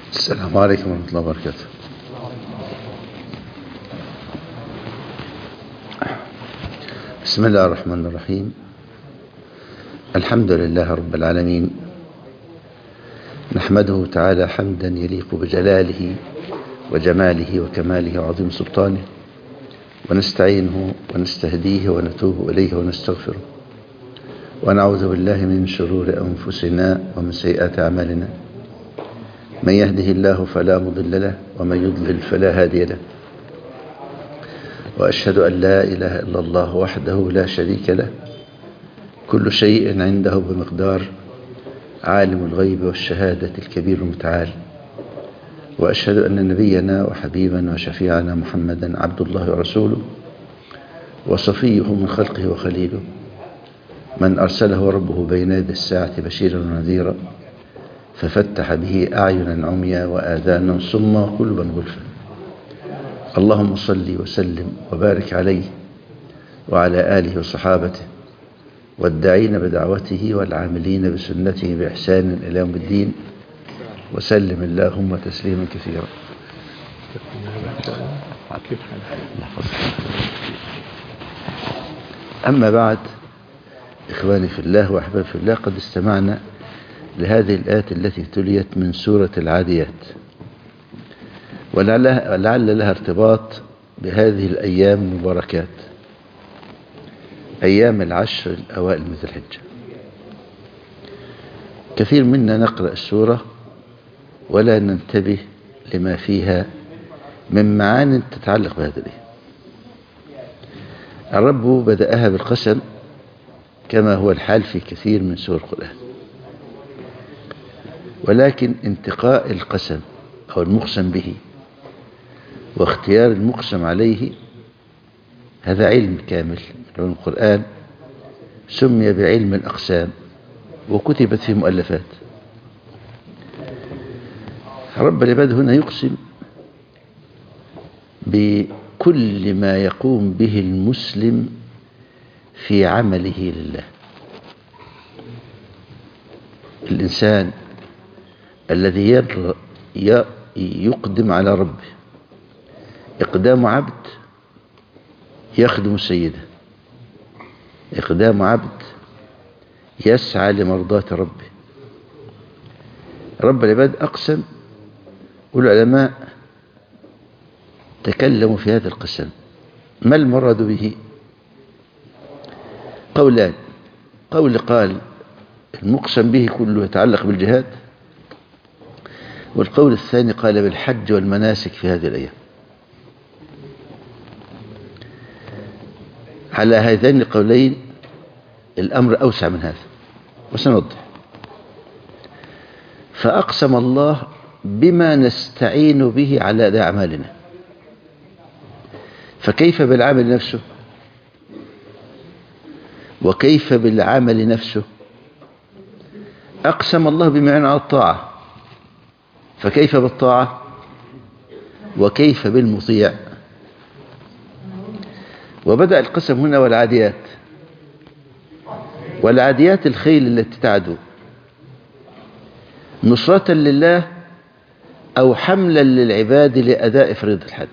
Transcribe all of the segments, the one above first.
السلام عليكم ورحمة الله وبركاته. بسم الله الرحمن الرحيم. الحمد لله رب العالمين، نحمده تعالى حمدا يليق بجلاله وجماله وكماله وعظيم سلطانه، ونستعينه ونستهديه ونتوب إليه ونستغفره، ونعوذ بالله من شرور أنفسنا ومن سيئات أعمالنا. من يهده الله فلا مضل له، ومن يضلل فلا هادي له. وأشهد أن لا إله إلا الله وحده لا شريك له، كل شيء عنده بمقدار، عالم الغيب والشهادة الكبير المتعال. وأشهد أن نبينا وحبيبنا وشفيعنا محمدا عبد الله ورسوله، وصفيه من خلقه وخليله، من أرسله ربه بين يدي الساعة بشيرا ونذيرا، ففتح به أعينا عميا وآذانا صما وقلوبا غلفا. اللهم صل وسلم وبارك عليه وعلى آله وصحابته والداعين بدعوته والعاملين بسنته بإحسان إلى يوم الدين، وسلم اللهم تسليما كثيرا. أما بعد، إخواني في الله وأحبابي في الله، قد استمعنا لهذه الآيات التي تليت من سورة العاديات، ولعل لها ارتباط بهذه الأيام المباركات، أيام العشر الأوائل من ذي الحجة. كثير منا نقرأ السورة ولا ننتبه لما فيها من معان تتعلق بهذه الأيام. الرب بدأها بالقسم كما هو الحال في كثير من سور القرآن، ولكن انتقاء القسم أو المقسم به واختيار المقسم عليه هذا علم كامل من علوم القرآن، سمي بعلم الأقسام وكتبت في مؤلفات. رب العباد هنا يقسم بكل ما يقوم به المسلم في عمله لله. الإنسان الذي يقدم على ربه إقدام عبد يخدم سيده، إقدام عبد يسعى لمرضاة ربه. رب العباد أقسم، والعلماء تكلموا في هذا القسم. ما المراد به؟ قولان. قول قال المقسم به كله يتعلق بالجهاد، والقول الثاني قال بالحج والمناسك في هذه الأيام. على هذين القولين الأمر أوسع من هذا، وسنوضح. فأقسم الله بما نستعين به على أداء أعمالنا، فكيف بالعمل نفسه؟ وكيف بالعمل نفسه؟ أقسم الله بما يعين على الطاعة، فكيف بالطاعة؟ وكيف بالمطيع؟ وبدأ القسم هنا والعاديات. والعاديات الخيل التي تعدو نصرة لله أو حملا للعباد لأداء فريضة الحج.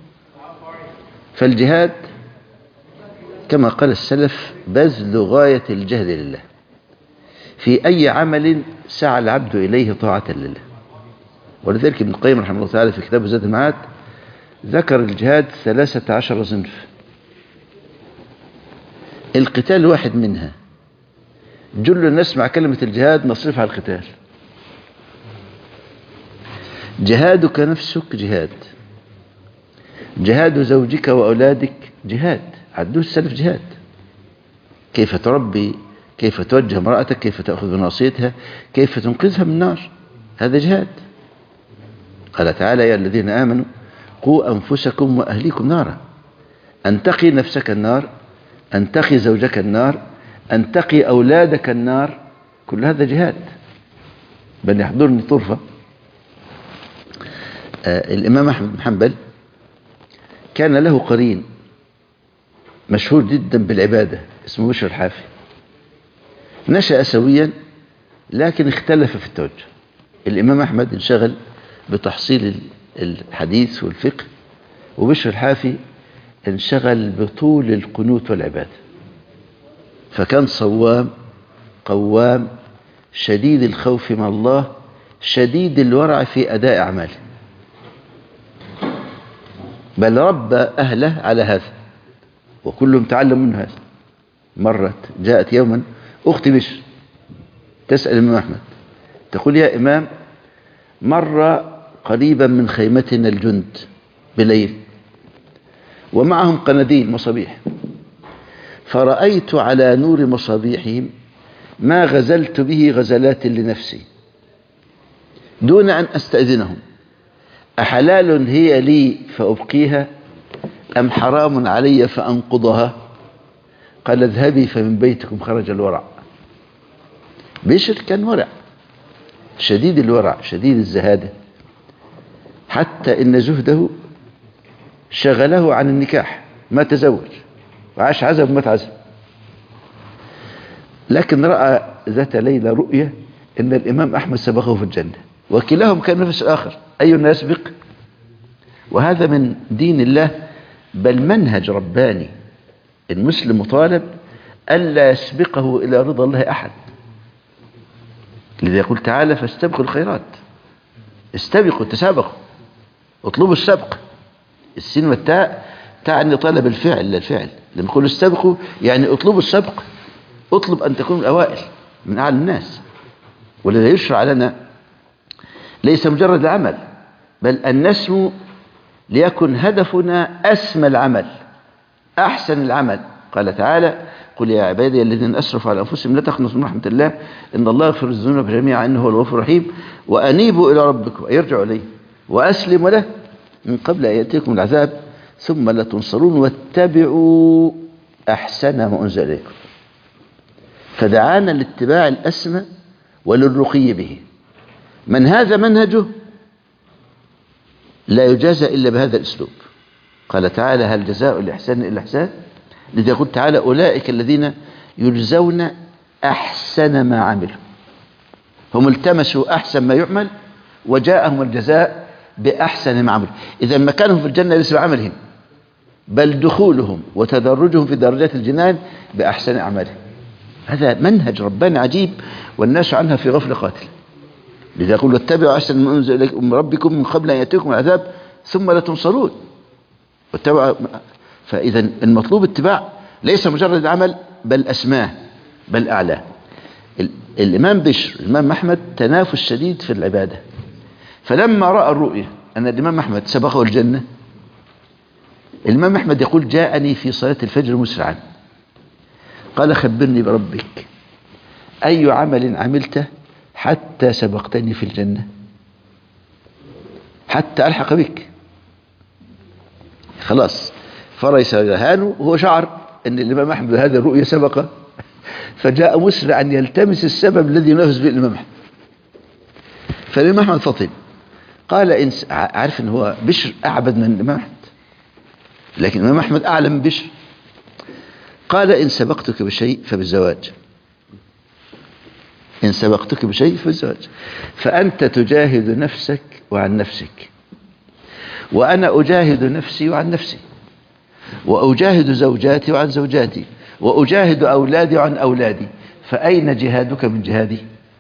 فالجهاد كما قال السلف بذل غاية الجهد لله في أي عمل سعى العبد إليه طاعة لله. ولذلك ابن القيم رحمه الله تعالى في كتابه زاد المعاد ذكر الجهاد 13 صنف، القتال واحد منها. جل الناس مع كلمة الجهاد نصرف على القتال. جهادك نفسك جهاد، جهاد زوجك وأولادك جهاد، عدوه السلف جهاد. كيف تربي، كيف توجه امرأتك، كيف تأخذ بناصيتها، كيف تنقذها من النار، هذا جهاد. قال تعالى يا الذين آمنوا قوا أنفسكم وأهليكم نارا. أن تقي نفسك النار، أن تقي زوجك النار، أن تقي أولادك النار، كل هذا جهاد. بل يحضرني طرفة. الإمام أحمد بن حنبل كان له قرين مشهور جدا بالعبادة اسمه بشر الحافي. نشأ سويا لكن اختلف في التوجه. الإمام أحمد انشغل بتحصيل الحديث والفقه، وبشر الحافي انشغل بطول القنوت والعبادة، فكان صوام قوام شديد الخوف من الله شديد الورع في أداء أعماله، بل ربى أهله على هذا وكلهم تعلم من هذا. مرت جاءت يوما أخت بشر تسأل الإمام أحمد تقول: يا إمام، مر قريبا من خيمتنا الجند بليل ومعهم قناديل مصابيح، فرأيت على نور مصابيحهم ما غزلت به غزلات لنفسي دون أن أستأذنهم، أحلال هي لي فأبقيها أم حرام علي فأنقضها؟ قال: اذهبي فمن بيتكم خرج الورع. بشر كان ورع شديد الورع شديد الزهادة، حتى إن زهده شغله عن النكاح، ما تزوج وعاش عزب ومات عزب. لكن رأى ذات ليلة رؤية إن الإمام أحمد سبقه في الجنة، وكلاهم كان نفس الآخر، أي الناس يسبق؟ وهذا من دين الله، بل منهج رباني. المسلم مطالب ألا يسبقه إلى رضا الله أحد، لذا يقول تعالى: فاستبقوا الخيرات. استبقوا، تسابقوا، اطلبوا السبق. السين والتاء تعني طلب الفعل للفعل. لما يقول استبقوا يعني اطلبوا السبق، اطلب أن تكون الأوائل من أعلى الناس. ولذا يشرع لنا ليس مجرد العمل، بل أن نسمو ليكن هدفنا أسمى العمل أحسن العمل. قال تعالى: قل يا عبادي الذين أسرفوا على أنفسهم لا تقنطوا من رحمة الله إن الله يغفر الذنوب جميعا إنه هو الغفور الرحيم وأنيبوا إلى ربكم أي ارجعوا إليه وأسلموا له من قبل أن يأتيكم العذاب ثم لا تنصرون واتبعوا أحسن ما أنزل إليكم. فدعانا لاتباع الأسمى وللرقي به. من هذا منهجه لا يجازى إلا بهذا الأسلوب. قال تعالى: هل جزاء الإحسان إلا الإحسان؟ لذا يقول تعالى: أولئك الذين يجزون أحسن ما عملوا. هم التمسوا أحسن ما يعمل وجاءهم الجزاء بأحسن ما عملوا. إذا مكانهم في الجنة ليس بعملهم، بل دخولهم وتدرجهم في درجات الجنان بأحسن أعمالهم. هذا منهج رباني عجيب والناس عنها في غفلة قاتلة. لذا يقول: واتبعوا أحسن ما أنزل إليكم من ربكم من قبل أن يأتيكم العذاب ثم لا تنصرون. فإذا المطلوب اتباع ليس مجرد عمل بل أسماه بل أعلاه. الإمام بشر الإمام أحمد تنافس شديد في العبادة، فلما رأى الرؤية أن الإمام أحمد سبقه الجنة، الإمام أحمد يقول: جاءني في صلاة الفجر مسرعا قال: خبرني بربك أي عمل عملته حتى سبقتني في الجنة حتى ألحق بك. خلاص فرس هانه وهو شعر أن الإمام أحمد هذه الرؤية سبقه، فجاء مسرعا يلتمس السبب الذي ينافس به الإمام أحمد. فالإمام أحمد فطن قال: عارف أن هو بشر أعبد من الإمام أحمد، لكن الإمام أحمد أعلى من بشر. قال: إن سبقتك بشيء فبالزواج، إن سبقتك بشيء فبالزواج، فأنت تجاهد نفسك وعن نفسك، وأنا أجاهد نفسي وعن نفسي، وأجاهد زوجاتي وعن زوجاتي، وأجاهد أولادي وعن أولادي، فأين جهادك من جهادي؟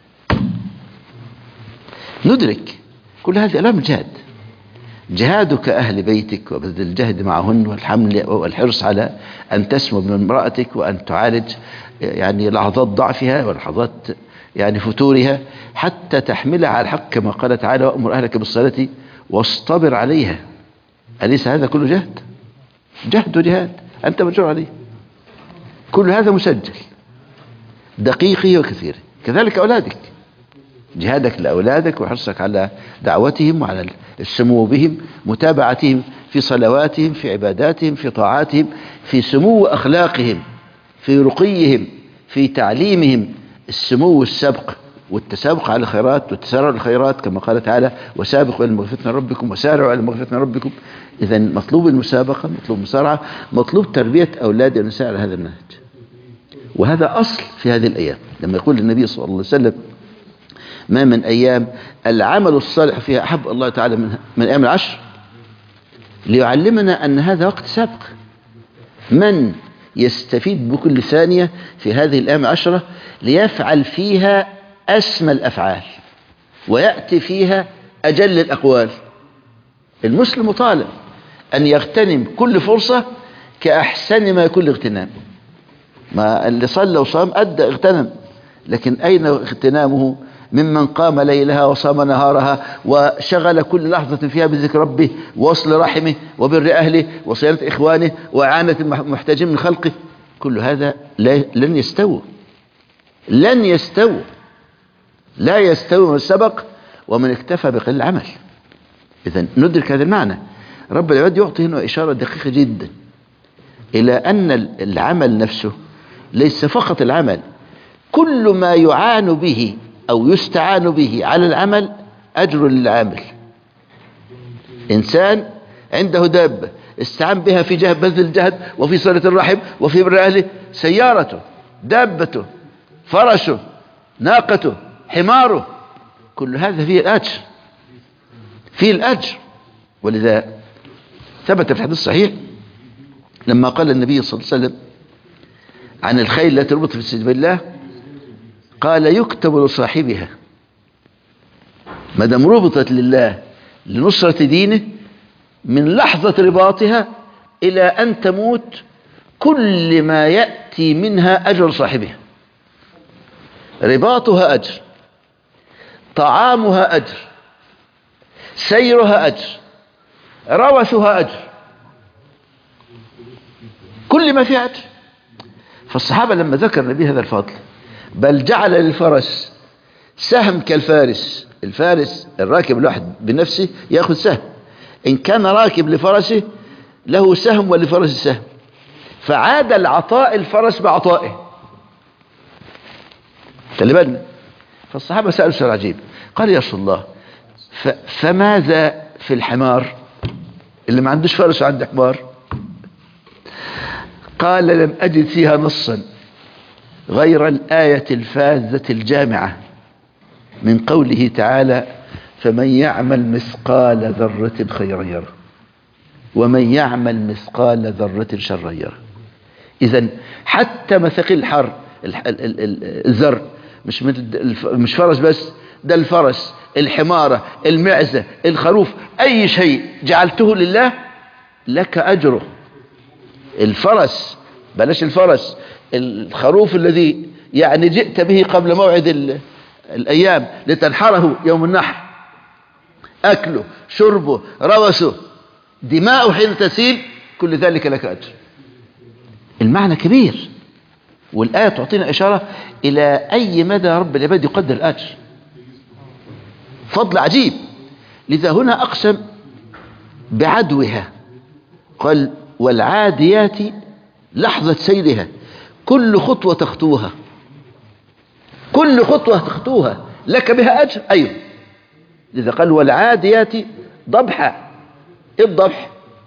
ندرك كل هذه ألام الجهاد. جهادك أهل بيتك وبذل الجهد معهن والحمل والحرص على أن تسمو من امرأتك وأن تعالج يعني لحظات ضعفها ولحظات يعني فتورها حتى تحملها على الحق، كما قال تعالى: وأمر أهلك بالصلاة واصطبر عليها. أليس هذا كله جهد؟ جهد وجهاد أنت مجرور عليه. كل هذا مسجل دقيقه وكثيره. كذلك أولادك، جهادك لأولادك وحرصك على دعوتهم وعلى السمو بهم، متابعتهم في صلواتهم في عباداتهم في طاعاتهم، في سمو أخلاقهم، في رقيهم، في تعليمهم، السمو والسبق والتسابق على الخيرات والتسارع الخيرات، كما قال تعالى: وسابقوا إلى مغفرة من ربكم وسارعوا إلى مغفرة من ربكم. إذا مطلوب المسابقة، مطلوب المسارعة، مطلوب تربية أولاد النساء على هذا المنهج. وهذا أصل في هذه الأيام. لما يقول النبي صلى الله عليه وسلم: ما من أيام العمل الصالح فيها أحب الله تعالى من أيام العشر، ليعلمنا أن هذا وقت سابق. من يستفيد بكل ثانية في هذه الأيام العشرة ليفعل فيها أسمى الأفعال ويأتي فيها أجل الأقوال. المسلم طالب أن يغتنم كل فرصة كأحسن ما يكون الاغتنام. ما اللي صلى وصام أدى اغتنم، لكن أين اغتنامه ممن قام ليلها وصام نهارها وشغل كل لحظة فيها بذكر ربه ووصل رحمه وبر أهله وصيانة إخوانه وإعانة المحتاجين من خلقه؟ كل هذا لن يستوي، لن يستوي، لا يستوي من سبق ومن اكتفى بقليل العمل. إذن ندرك هذا المعنى. رب العباد يعطي هنا إشارة دقيقة جدا إلى أن العمل نفسه ليس فقط العمل، كل ما يعان به أو يستعان به على العمل أجر للعامل. إنسان عنده دابة استعان بها في بذل الجهد وفي صلة الرحم وفي بر أهله، سيارته، دابته، فرشه، ناقته، حماره، كل هذا فيه الأجر، فيه الأجر. ولذا ثبت في الحديث الصحيح لما قال النبي صلى الله عليه وسلم عن الخيل التي ربطت في سبيل الله، قال يكتب لصاحبها ما دام ربطت لله لنصرة دينه من لحظة رباطها إلى أن تموت كل ما يأتي منها أجر صاحبها. رباطها أجر، طعامها أجر، سيرها أجر، روثها أجر، كل ما فيه أجر. فالصحابة لما ذكر النبي هذا الفضل بل جعل للفرس سهم كالفارس. الفارس الراكب الواحد بنفسه يأخذ سهم، إن كان راكب لفرسه له سهم ولفرسه سهم، فعاد العطاء الفرس بعطائه. خلي بالنا. فالصحابة سألوا سؤال عجيب، قال يا رسول الله فماذا في الحمار اللي ما عندوش فرس وعنده حمار؟ قال لم أجد فيها نصا غير الآية الفاذة الجامعة من قوله تعالى فمن يعمل مثقال ذرة خيرا يره ومن يعمل مثقال ذرة شرا يره. إذن حتى مثاقيل الحر الذر مش فرس بس، ده الفرس، الحمارة، المعزة، الخروف، أي شيء جعلته لله لك أجره. الفرس بلاش الفرس، الخروف الذي يعني جئت به قبل موعد الأيام لتنحره يوم النحر، أكله، شربه، روسه، دماؤه حين تسيل، كل ذلك لك أجر. المعنى كبير، والآية تعطينا إشارة إلى أي مدى رب العباد يقدر الأجر. فضل عجيب. لذا هنا أقسم بعدوها، قال والعاديات لحظة سيرها، كل خطوة تخطوها، كل خطوة تخطوها لك بها أجر. أيوه. لذا قال والعاديات ضبحا. إيه الضبح؟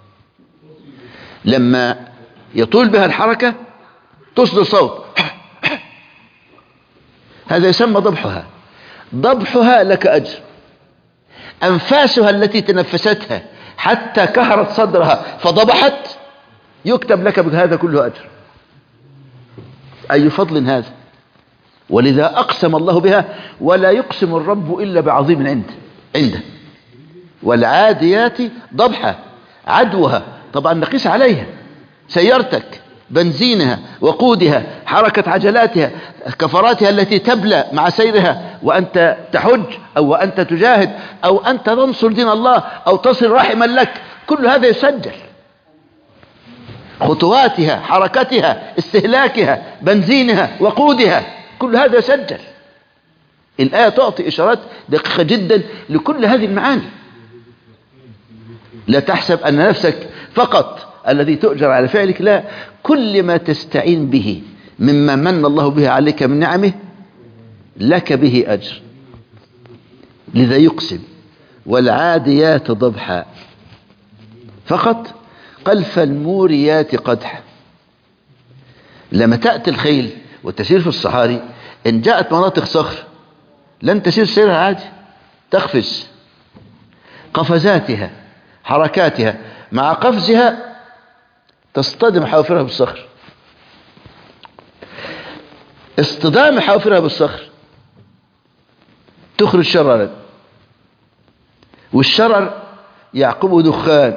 لما يطول بها الحركة تصدر صوت، هذا يسمى ضبحها. ضبحها لك أجر. أنفاسها التي تنفستها حتى كهرت صدرها فضبحت يكتب لك بهذا كله أجر. أي فضل هذا. ولذا أقسم الله بها، ولا يقسم الرب إلا بعظيم عنده. والعاديات ضبحا، عدوها طبعا نقيس عليها سيارتك، بنزينها، وقودها، حركة عجلاتها، كفراتها التي تبلى مع سيرها وأنت تحج أو وأنت تجاهد أو أنت تنصر دين الله أو تصل رحما لك، كل هذا يسجل. خطواتها، حركتها، استهلاكها، بنزينها، وقودها، كل هذا يسجل. الآية تعطي إشارات دقيقة جدا لكل هذه المعاني. لا تحسب أن نفسك فقط الذي تؤجر على فعلك، لا، كل ما تستعين به مما من الله به عليك من نعمه لك به أجر. لذا يقسم والعاديات ضبحا فقط، قال فالموريات قدحا. لما تأتي الخيل والتسير في الصحاري إن جاءت مناطق صخر لن تسير سيرها عادي، تقفز قفزاتها حركاتها، مع قفزها تصطدم حوافرها بالصخر. اصطدام حوافرها بالصخر تخرج شررا، والشرر يعقبه دخان،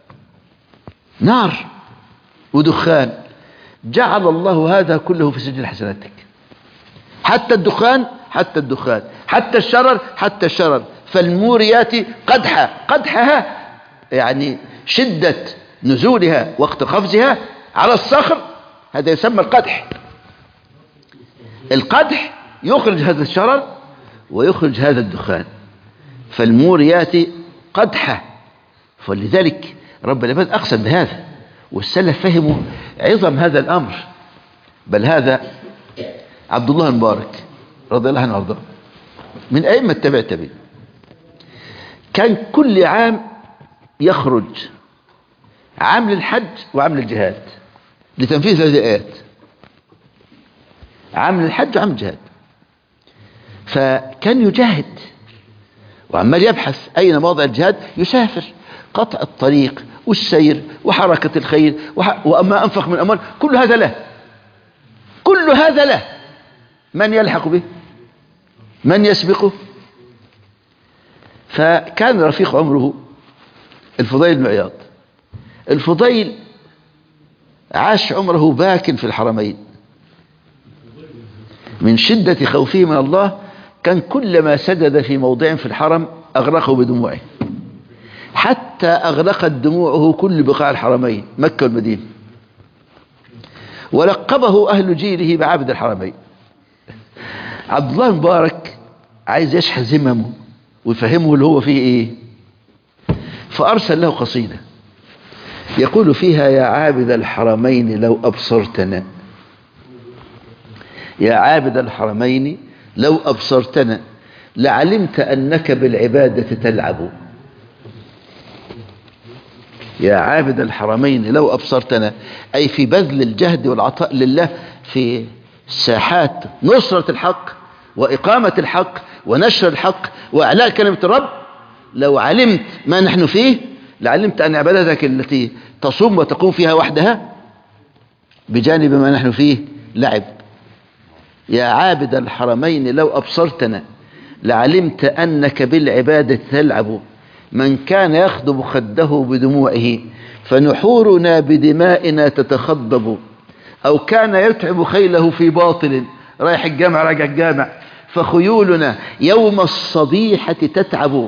نار ودخان. جعل الله هذا كله في سجل حسناتك، حتى الدخان، حتى الدخان، حتى الشرر، حتى الشرر. فالموريات قدحا، قدحها يعني شدة نزولها وقت قفزها على الصخر، هذا يسمى القدح. القدح يخرج هذا الشرر ويخرج هذا الدخان. فالموريات قدحا. فلذلك رب العباد أقسم بهذا، والسلف فهموا عظم هذا الأمر. بل هذا عبد الله المبارك رضي الله عنه وارضاه من أئمة تبع التابعين، كان كل عام يخرج عام للحج وعام للجهاد لتنفيذ هذه الآيات، عام للحج وعام للجهاد. فكان يجاهد وعمال يبحث أين موضع الجهاد، يسافر قطع الطريق والسير وحركة الخيل وأما أنفق من أموال، كل هذا له، كل هذا له. من يلحق به؟ من يسبقه؟ فكان رفيق عمره الفضيل بن عياض. الفضيل عاش عمره باكٍ في الحرمين من شدة خوفه من الله. كان كلما سجد في موضع في الحرم أغرقه بدموعه، حتى أغرقت دموعه كل بقاع الحرمين مكة والمدينة. ولقبه أهل جيله بعبد الحرمين. عبد الله المبارك عايز يشحذ ذممه ويفهمه اللي هو فيه ايه، فأرسل له قصيدة يقول فيها: يا عابد الحرمين لو أبصرتنا، يا عابد الحرمين لو أبصرتنا لعلمت أنك بالعبادة تلعب. يا عابد الحرمين لو أبصرتنا، أي في بذل الجهد والعطاء لله في ساحات نصرة الحق وإقامة الحق ونشر الحق وإعلاء كلمة الرب. لو علمت ما نحن فيه لعلمت أن عبادتك التي تصوم وتقوم فيها وحدها بجانب ما نحن فيه لعب. يا عابد الحرمين لو أبصرتنا لعلمت أنك بالعبادة تلعب. من كان يخضب خده بدموعه فنحورنا بدمائنا تتخضب. أو كان يتعب خيله في باطل، رايح الجامع راجع الجامع، فخيولنا يوم الصبيحة تتعب.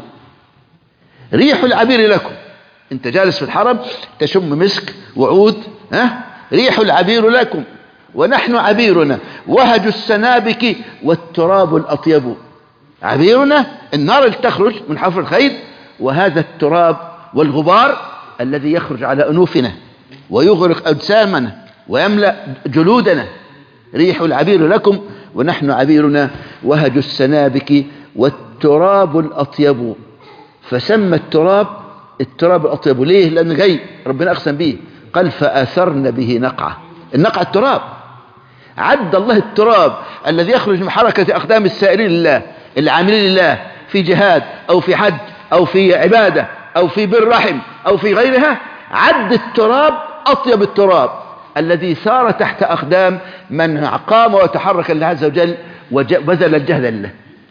ريح العبير لكم، انت جالس في الحرم تشم مسك وعود، ريح العبير لكم ونحن عبيرنا وهج السنابك والتراب الأطيب. عبيرنا النار اللي تخرج من حفر الخيل، وهذا التراب والغبار الذي يخرج على أنوفنا ويغرق أجسامنا ويملأ جلودنا. ريح العبير لكم ونحن عبيرنا وهج السنابك والتراب الأطيب. فسمى التراب الأطيب ليه؟ لأنه جاي ربنا أقسم به، قال فأثرن به نقعة. النقعة التراب، عد الله التراب الذي يخرج من حركة أقدام السائرين لله العاملين لله في جهاد أو في حج أو في عبادة أو في بر رحم أو في غيرها. عد التراب أطيب التراب الذي سار تحت أقدام من قام وتحرك لله عز وجل وبذل الجهد لله.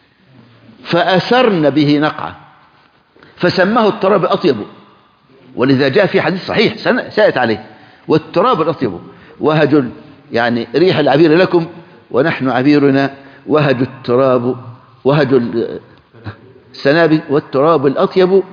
فأثرن به نقعة فسماه التراب الأطيب. ولذا جاء في حديث صحيح سأت عليه: والتراب الأطيب وهج، يعني ريح العبير لكم ونحن عبيرنا وهج التراب وهج السنابك والتراب الأطيب،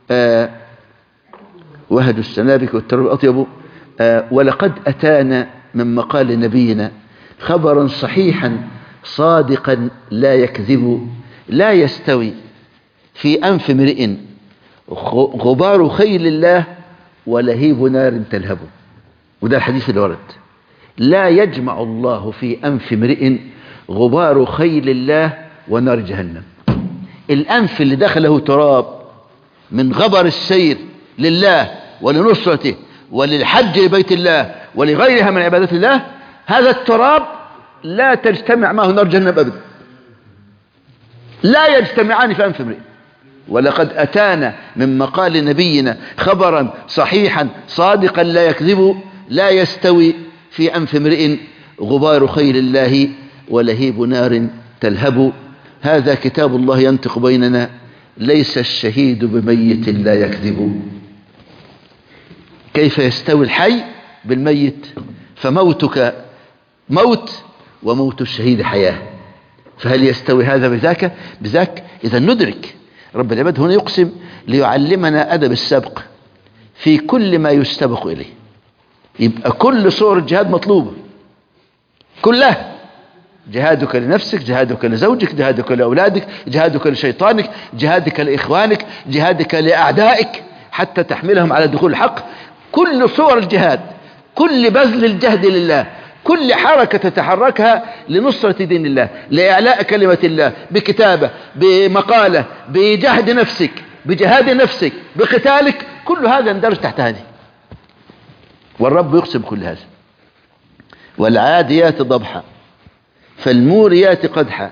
وهج السنابك والتراب الأطيب. ولقد أتانا من مقال نبينا خبرا صحيحا صادقا لا يكذب. لا يستوي في أنف امرئ غبار خيل الله ولهيب نار تلهب. وده الحديث اللي ورد: لا يجمع الله في أنف امرئ غبار خيل الله ونار جهنم. الأنف اللي دخله تراب من غبر السير لله ولنصرته وللحج لبيت الله ولغيرها من عبادات الله، هذا التراب لا تجتمع معه نار جهنم أبدا. لا يجتمعان في أنف امرئ. ولقد أتانا من مقال نبينا خبرا صحيحا صادقا لا يكذب لا يستوي في أنف امرئ غبار خيل الله ولهيب نار تلهب. هذا كتاب الله ينطق بيننا ليس الشهيد بميت لا يكذب. كيف يستوي الحي بالميت؟ فموتك موت وموت الشهيد حياة، فهل يستوي هذا بذاك؟ إذا ندرك رب العباد هنا يقسم ليعلمنا أدب السبق في كل ما يستبق إليه. يبقى كل صور الجهاد مطلوبة كلها، جهادك لنفسك، جهادك لزوجك، جهادك لأولادك، جهادك لشيطانك، جهادك لإخوانك، جهادك لأعدائك حتى تحملهم على دخول الحق. كل صور الجهاد، كل بذل الجهد لله، كل حركة تتحركها لنصرة دين الله، لإعلاء كلمة الله، بكتابة، بمقالة، بجهد نفسك، بجهاد نفسك، بقتالك، كل هذا يندرج تحت هذه. والرب يقسم كل هذا. والعاديات ضبحا فالموريات قدحا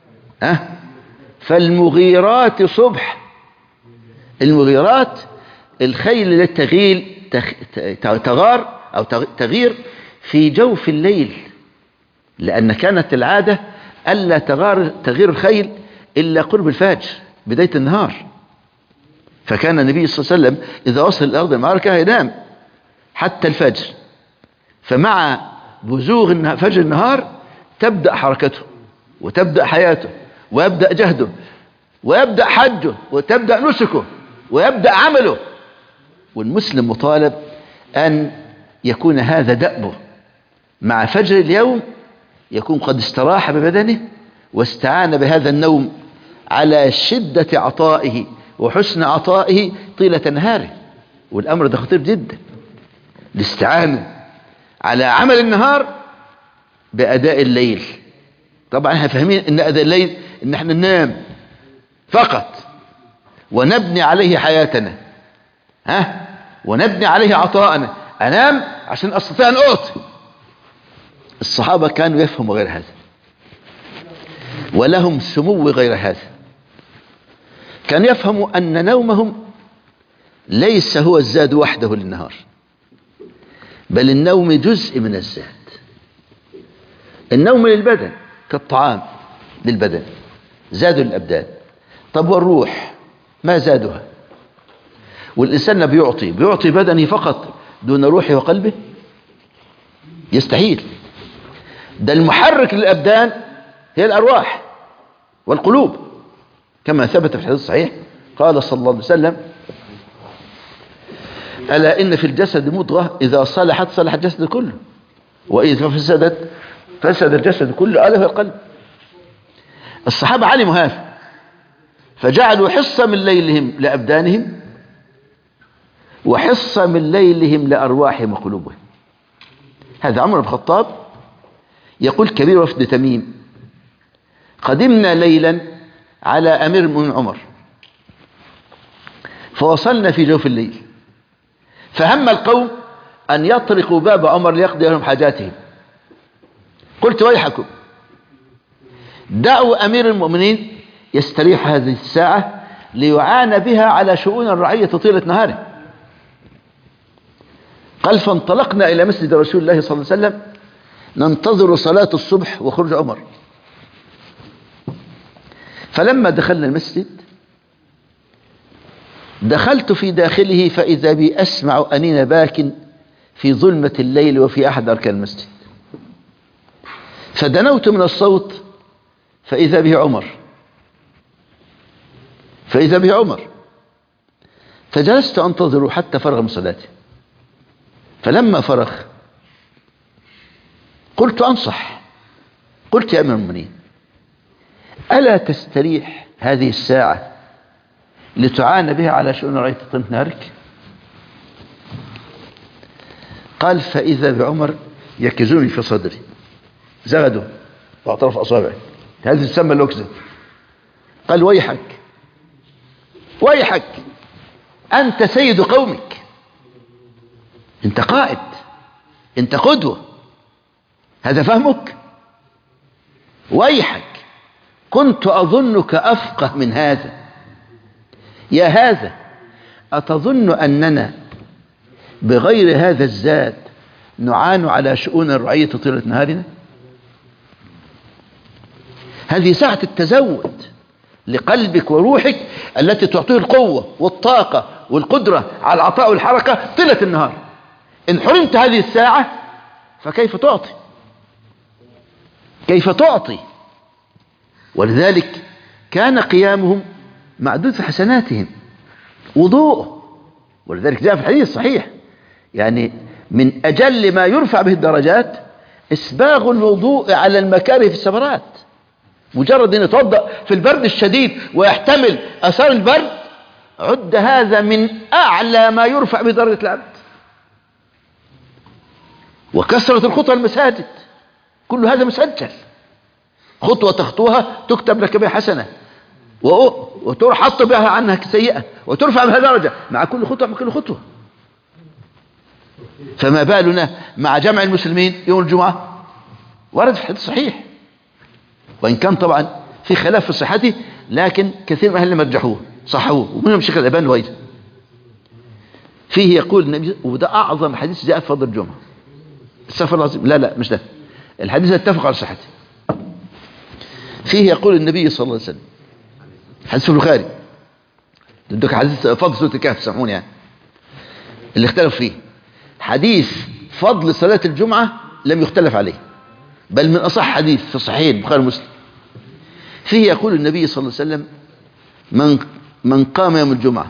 فالمغيرات صبح. المغيرات الخيل للتغييل، تغار أو تغير في جوف الليل، لأن كانت العادة ألا تغير الخيل إلا قرب الفجر بداية النهار. فكان النبي صلى الله عليه وسلم إذا وصل الأرض المعركة ينام حتى الفجر، فمع بزوغ فجر النهار تبدأ حركته وتبدأ حياته ويبدأ جهده ويبدأ حجه وتبدأ نسكه ويبدأ عمله. والمسلم مطالب أن يكون هذا دأبه، مع فجر اليوم يكون قد استراح ببدنه واستعان بهذا النوم على شدة عطائه وحسن عطائه طيلة نهاره. والأمر ده خطير جدا، الاستعانة على عمل النهار بأداء الليل. طبعا احنا فاهمين ان أداء الليل ان احنا ننام فقط ونبني عليه حياتنا، ونبني عليه عطاءنا. انام عشان استطيع ان اعطي. الصحابة كانوا يفهموا غير هذا ولهم سمو غير هذا. كانوا يفهموا ان نومهم ليس هو الزاد وحده للنهار، بل النوم جزء من الزاد. النوم للبدن كالطعام للبدن، زاد الأبدان. طب والروح ما زادها؟ والإنسان بيعطي بدنه فقط دون روحه وقلبه؟ يستحيل. ده المحرك للأبدان هي الأرواح والقلوب، كما ثبت في الحديث الصحيح قال صلى الله عليه وسلم: ألا إن في الجسد مضغة إذا صلحت صلح الجسد كله، وإذا فسدت فسد الجسد كله، ألا في القلب. الصحابة علموا هذا فجعلوا حصة من ليلهم لأبدانهم وحصة من ليلهم لأرواحهم وقلوبهم. هذا عمر بن الخطاب يقول كبير وفد تميم: قدمنا ليلا على أمير المؤمنين عمر فوصلنا في جوف الليل، فهم القوم أن يطرقوا باب عمر ليقضي لهم حاجاتهم. قلت: ويحكم، دعوا أمير المؤمنين يستريح هذه الساعة ليعان بها على شؤون الرعية طيلة نهاره. قال: فانطلقنا إلى مسجد رسول الله صلى الله عليه وسلم ننتظر صلاة الصبح وخروج عمر. فلما دخلنا المسجد دخلت في داخله فإذا بي أسمع أنين باك في ظلمة الليل وفي أحد أركان المسجد، فدنوت من الصوت فإذا به عمر فجلست أنتظر حتى فرغ من صلاته. فلما فرغ قلت أنصح، قلت: يا أمير المؤمنين، ألا تستريح هذه الساعة لتعان بها على شؤون رعية طيلة نهارك؟ قال: فإذا بعمر يكزوني في صدري، زغدوا بأطراف أصابعي، هذه تسمى الوكزة. قال: ويحك أنت سيد قومك، أنت قائد، أنت قدوة، هذا فهمك؟ ويحك كنت أظنك أفقه من هذا. يا هذا، أتظن أننا بغير هذا الزاد نعان على شؤون الرعية طيلة نهارنا؟ هذه ساعة التزود لقلبك وروحك التي تعطيه القوة والطاقة والقدرة على العطاء والحركة طيلة النهار. إن حرمت هذه الساعة فكيف تعطي؟ كيف تعطي؟ ولذلك كان قيامهم معدود في حسناتهم، وضوء. ولذلك جاء في الحديث الصحيح يعني من أجل ما يرفع به الدرجات إسباغ الوضوء على المكاره في السفرات. مجرد أن يتوضأ في البرد الشديد ويحتمل أثار البرد، عد هذا من أعلى ما يرفع به درجة العبد. وكثرة الخطى المساجد، كل هذا مسجل. خطوة تخطوها تكتب لك بها حسنة، وتحط بها عنها سيئة، وترفع بها درجة مع كل خطوة مع كل خطوة. فما بالنا مع جمع المسلمين يوم الجمعة؟ ورد في الحديث صحيح، وإن كان طبعا في خلاف في صحته، لكن كثير من أهل مرجحوه صحوه، ومنهم الشيخ الألباني وغيره. فيه يقول النبي، وده أعظم حديث جاء في فضل الجمعة، السفر العظيم. لا مش ده الحديث، اتفق على صحته. فيه يقول النبي صلى الله عليه وسلم، حديث البخاري، ادوك حديث فضل سورة الكهف، سامحوني يعني اللي اختلف فيه. حديث فضل صلاة الجمعة لم يختلف عليه، بل من أصح حديث في الصحيحين البخاري ومسلم. فيه يقول النبي صلى الله عليه وسلم: من قام يوم الجمعة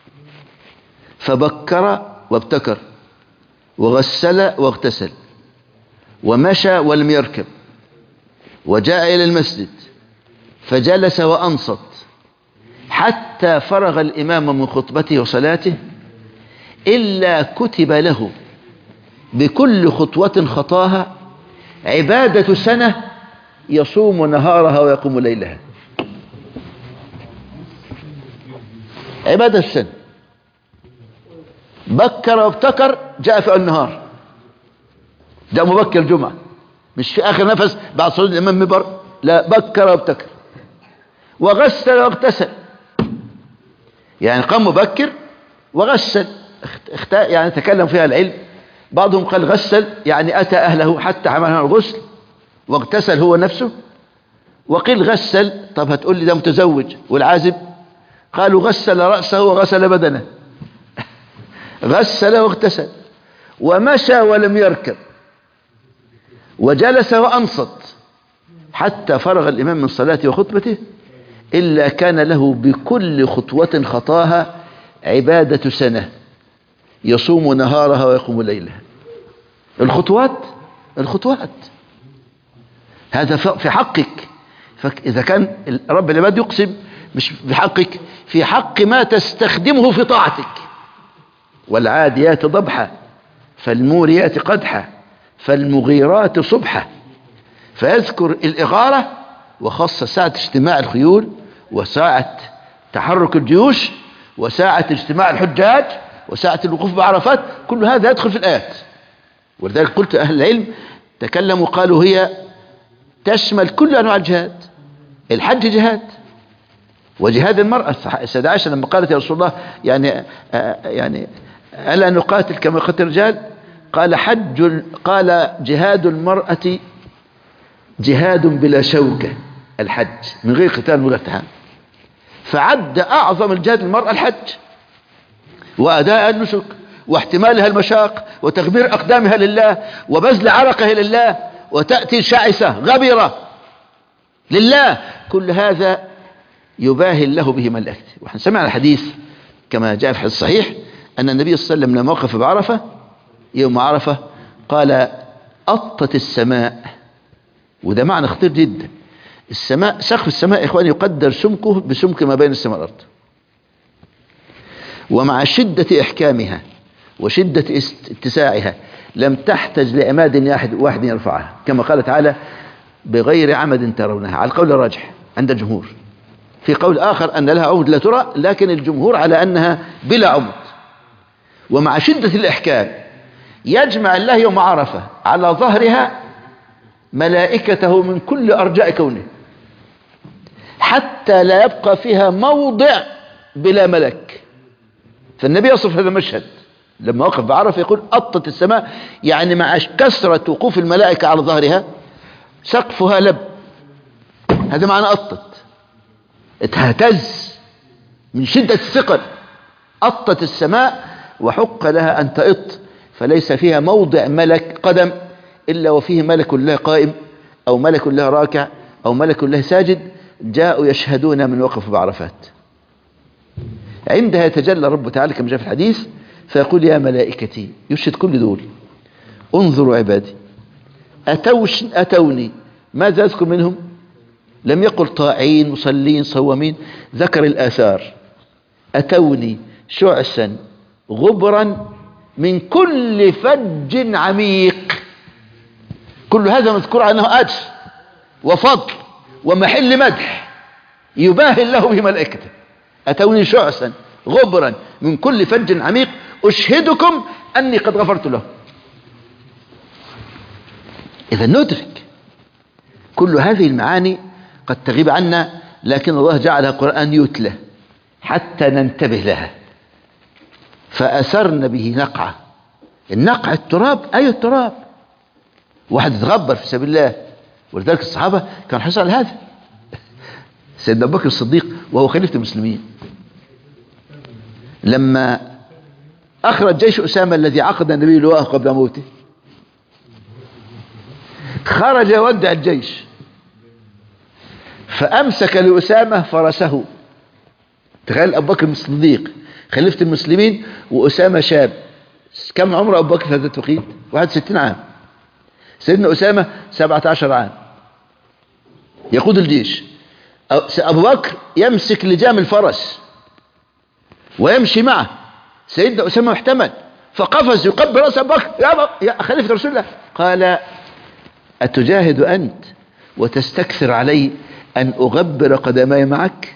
فبكر وابتكر وغسل واغتسل ومشى ولم يركب وجاء إلى المسجد فجلس وأنصت حتى فرغ الإمام من خطبته وصلاته، إلا كتب له بكل خطوة خطاها عبادة سنة يصوم نهارها ويقوم ليلها. عبادة سنة. بكر وابتكر جاء في النهار، جاء مبكر جمعة، مش في آخر نفس بعد صلاة الإمام مبر، لا، بكر وابتكر. وغسل واغتسل، يعني قام مبكر وغسل، يعني تكلم فيها العلم. بعضهم قال غسل يعني أتى أهله حتى حملها الغسل، واغتسل هو نفسه. وقيل غسل، طب هتقول لي ده متزوج والعازب؟ قالوا غسل رأسه وغسل بدنه. غسل واغتسل ومشى ولم يركب وجلس وأنصت حتى فرغ الإمام من صلاته وخطبته، إلا كان له بكل خطوة خطاها عبادة سنة يصوم نهارها ويقوم ليلها. الخطوات هذا في حقك. فإذا كان رب العباد يقسم مش في حقك، في حق ما تستخدمه في طاعتك. والعاديات ضبحا فالموريات قدحا فالمغيرات صبحا. فيذكر الإغارة، وخاصة ساعة اجتماع الخيول وساعة تحرك الجيوش وساعة اجتماع الحجاج وساعة الوقوف بعرفات، كل هذا يدخل في الآيات. ولذلك قلت أهل العلم تكلموا قالوا هي تشمل كل أنواع الجهاد. الحج جهاد، وجهاد المرأة. السيدة عائشة لما قالت يا رسول الله يعني ألا نقاتل كما يقاتل الرجال؟ قال جهاد المرأة جهاد بلا شوكة، الحج من غير قتال ولا امتحان. فعد أعظم الجهاد المرأة الحج، وأداء النسك واحتمالها المشاق وتغبير أقدامها لله وبذل عرقها لله، وتأتي شعثة غبرة لله. كل هذا يباهي الله به ملائكته. ونحن سمعنا الحديث كما جاء في الحديث الصحيح أن النبي صلى الله عليه وسلم لما وقف بعرفة يوم عرفة قال: أطت السماء. وده معنى خطير جدا. السماء، سقف السماء إخواني يقدر سمكه بسمك ما بين السماء والأرض، ومع شدة إحكامها وشدة اتساعها لم تحتج لعماد واحد يرفعها، كما قال تعالى: بغير عمد ترونها، على القول الراجح عند الجمهور. في قول آخر أن لها عمد لا ترى، لكن الجمهور على أنها بلا عمد. ومع شدة الإحكام يجمع الله يوم عرفة على ظهرها ملائكته من كل أرجاء كونه، حتى لا يبقى فيها موضع بلا ملك. فالنبي يصف هذا المشهد لما وقف بعرفة يقول أطت السماء، يعني مع كثرة وقوف الملائكة على ظهرها سقفها لب، هذا معنى أطت، اتهتز من شدة الثقل. أطت السماء وحق لها أن تأط، فليس فيها موضع ملك قدم إلا وفيه ملك الله قائم أو ملك الله راكع أو ملك الله ساجد، جاءوا يشهدون من وقف بعرفات. عندها يتجلى رب تعالى كما جاء في الحديث فيقول يا ملائكتي، يشهد كل دول، انظروا عبادي أتوني، ماذا أذكر منهم؟ لم يقل طاعين مصلين صوامين، ذكر الآثار. أتوني شعثا غبرا من كل فج عميق. كل هذا مذكور أنه أجر وفضل ومحل مدح يباهي الله به ملائكته. أتوني شعثا غبرا من كل فج عميق أشهدكم أني قد غفرت له. إذا ندرك كل هذه المعاني قد تغيب عنا، لكن الله جعلها قرآن يتلى حتى ننتبه لها. فأثرن به نقعة. النقع التراب، أي التراب، واحد يتغبر في سبيل الله، ولذلك الصحابة كان حريص على هذا. سيدنا أبو بكر الصديق وهو خليفة المسلمين لما أخرج جيش أسامة الذي عقد النبي لواءه قبل موته، خرج يودع الجيش فأمسك لأسامة فرسه. تخيل أبو بكر الصديق خليفة المسلمين وأسامة شاب، كم عمر أبو بكر في هذا التوقيت؟ 61 عام. سيدنا أسامة 17 عام يقود الجيش. أبو بكر يمسك لجام الفرس ويمشي معه، سيدنا أسامة محتمل، فقفز يقبل رأس أبو بكر، يا خليفة رسول الله. قال أتجاهد أنت وتستكثر علي أن أغبر قدمي معك؟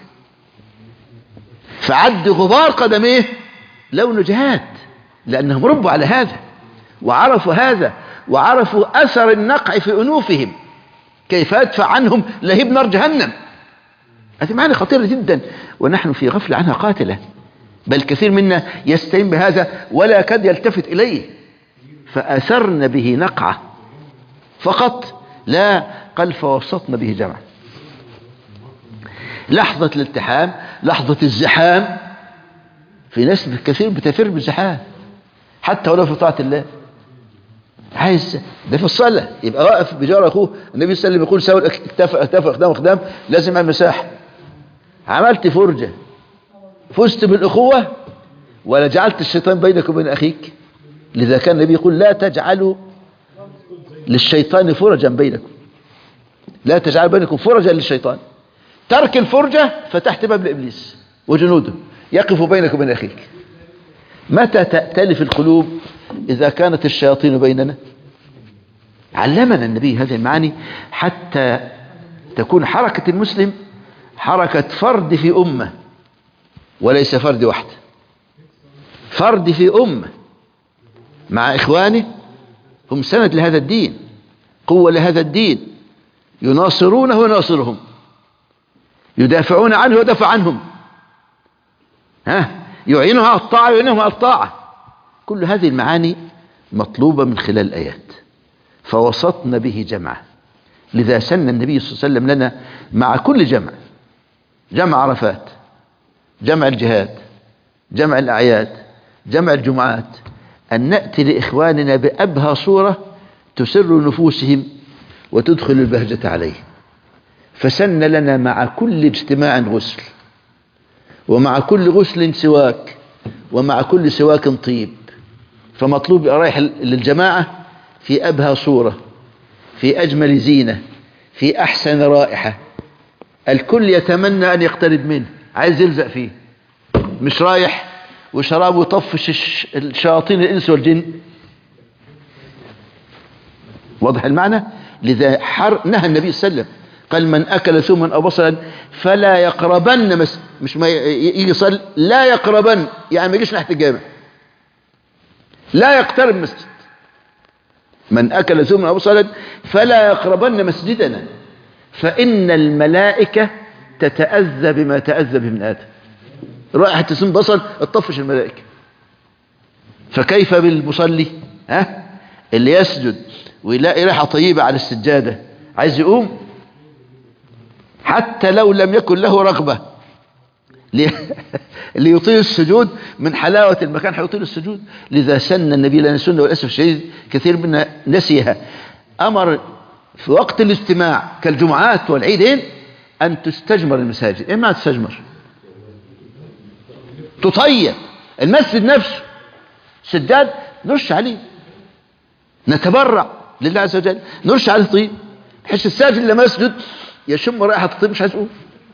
فعد غبار قدميه لون جهاد، لأنهم ربوا على هذا وعرفوا هذا وعرفوا أثر النقع في أنوفهم، كيف يدفع عنهم لهيب نار جهنم. هذه معنى خطيرة جدا ونحن في غفلة عنها قاتلة، بل كثير منا يستهين بهذا ولا كاد يلتفت إليه. فأثرن به نقعة فقط، لا قال فوسطن به جمع. لحظة الالتحام، لحظة الزحام، في ناس كثير بتفر بالزحام حتى ولو في طاعة الله. عايز ده في الصلاة يبقى واقف بجار أخوه، النبي صلى الله عليه وسلم يقول ساوي الاكتاف أقدام أقدام، لازم أعمل مساحة. عملت فرجة فزت بالأخوة ولا جعلت الشيطان بينك وبين أخيك؟ لذا كان النبي يقول لا تجعلوا للشيطان فرجا بينكم، لا تجعل بينكم فرجا للشيطان. ترك الفرجة فتحت باب لإبليس وجنوده يقف بينك وبين أخيك. متى تأتلف القلوب؟ إذا كانت الشياطين بيننا. علمنا النبي هذه المعاني حتى تكون حركة المسلم حركة فرد في أمة وليس فرد واحد، فرد في أمة مع إخوانه، هم سند لهذا الدين، قوة لهذا الدين، يناصرونه ويناصرهم، يدافعون عنه ويدافع عنهم، يعينها على الطاعة ويعينهم على الطاعة. كل هذه المعاني مطلوبة من خلال الآيات. فوسطن به جمعة، لذا سن النبي صلى الله عليه وسلم لنا مع كل جمع، جمع عرفات، جمع الجهاد، جمع الأعياد، جمع الجمعات، أن نأتي لإخواننا بأبهى صورة تسر نفوسهم وتدخل البهجة عليه. فسن لنا مع كل اجتماع غسل، ومع كل غسل سواك، ومع كل سواك طيب. فمطلوب رايح للجماعة في أبهى صورة، في أجمل زينة، في أحسن رائحة، الكل يتمنى أن يقترب منه، عايز يلزق فيه، مش رايح وشرابه يطفش الشياطين الإنس والجن. واضح المعنى؟ لذا نهى النبي صلى الله عليه وسلم، قال من أكل ثوما أو بصلا فلا يقربن مش ما يجي يصلي، لا يقربن يعني ما يجيش ناحية الجامع، لا يقترب مسجد. من أكل ثوما أو بصلا فلا يقربن مسجدنا فإن الملائكة تتأذى بما تأذى به من آدم. رائحة تسم بصل تطفش الملائكة، فكيف بالمصلي اللي يسجد ويلاقي ريحة طيبة على السجادة عايز يقوم حتى لو لم يكن له رغبة ليطيل السجود من حلاوة المكان هيطيل السجود. لذا سن النبي لنا سنة والأسف الشديد كثير منا نسيها. أمر في وقت الاجتماع كالجمعات والعيدين أن تستجمر المساجد. إما تستجمر تطيب المسجد نفسه، سجاد نرش عليه، نتبرع لله عز وجل، نرش عليه طيب بحيث الساجد لما يسجد يشم رائحة الطيب مش هيسقوم،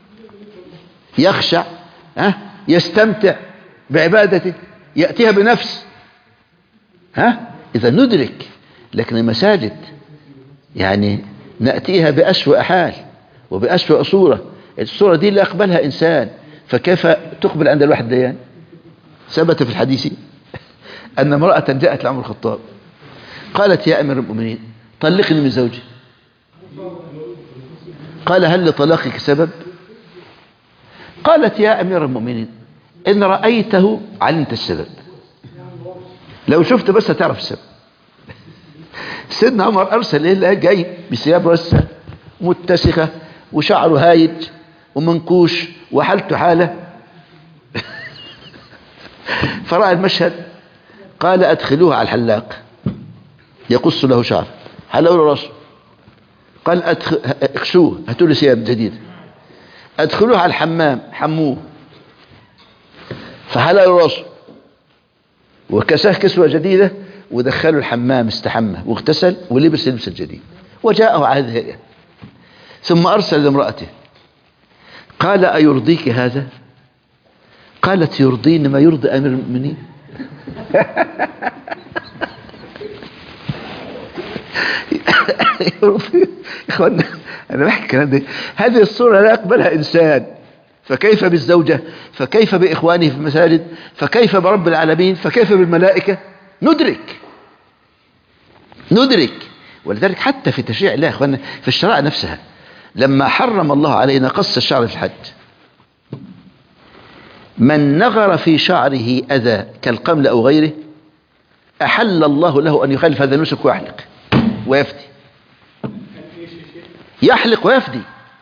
يخشع يستمتع بعبادته، يأتيها بنفس إذا ندرك. لكن المساجد يعني نأتيها بأسوأ حال وبأسوأ صورة. الصورة دي اللي يقبلها إنسان، فكيف تقبل عند الواحد ديان؟ ثبت في الحديث أن امرأة جاءت لعمر الخطاب قالت يا أمير المؤمنين طلقني من زوجي. قال هل لطلاقك سبب؟ قالت يا أمير المؤمنين إن رأيته علمت السبب، لو شفت بس هتعرف السبب. سيدنا عمر أرسل إليه جاي بثياب رسة متسخة وشعره هايج ومنكوش وحالته حالة فرأى المشهد قال أدخلوه على الحلاق يقص له شعر، حلقوا له راسه. قال اكسوه هاتوا له ثياب جديدة. أدخلوه على الحمام حموه فحلقوا راسه وكساه كسوة جديدة ودخلوا الحمام استحمى واغتسل ولبس اللبس الجديد وجاءه على هذه الهيئة. ثم أرسل لامرأته قال أيرضيك هذا؟ قالت يرضيني ما يرضي أمير المؤمنين. إخوانا أنا بحكي الكلام ده، هذه الصورة لا يقبلها إنسان، فكيف بالزوجة؟ فكيف بإخوانه في المساجد؟ فكيف برب العالمين؟ فكيف بالملائكة؟ ندرك. ولذلك حتى في تشريع الله إخوانا في الشرائع نفسها لما حرم الله علينا قص الشعر في الحج، من نغر في شعره أذى كالقمل أو غيره أحل الله له أن يخالف هذا النسك ويحلق ويفدي. يحلق ويفدي.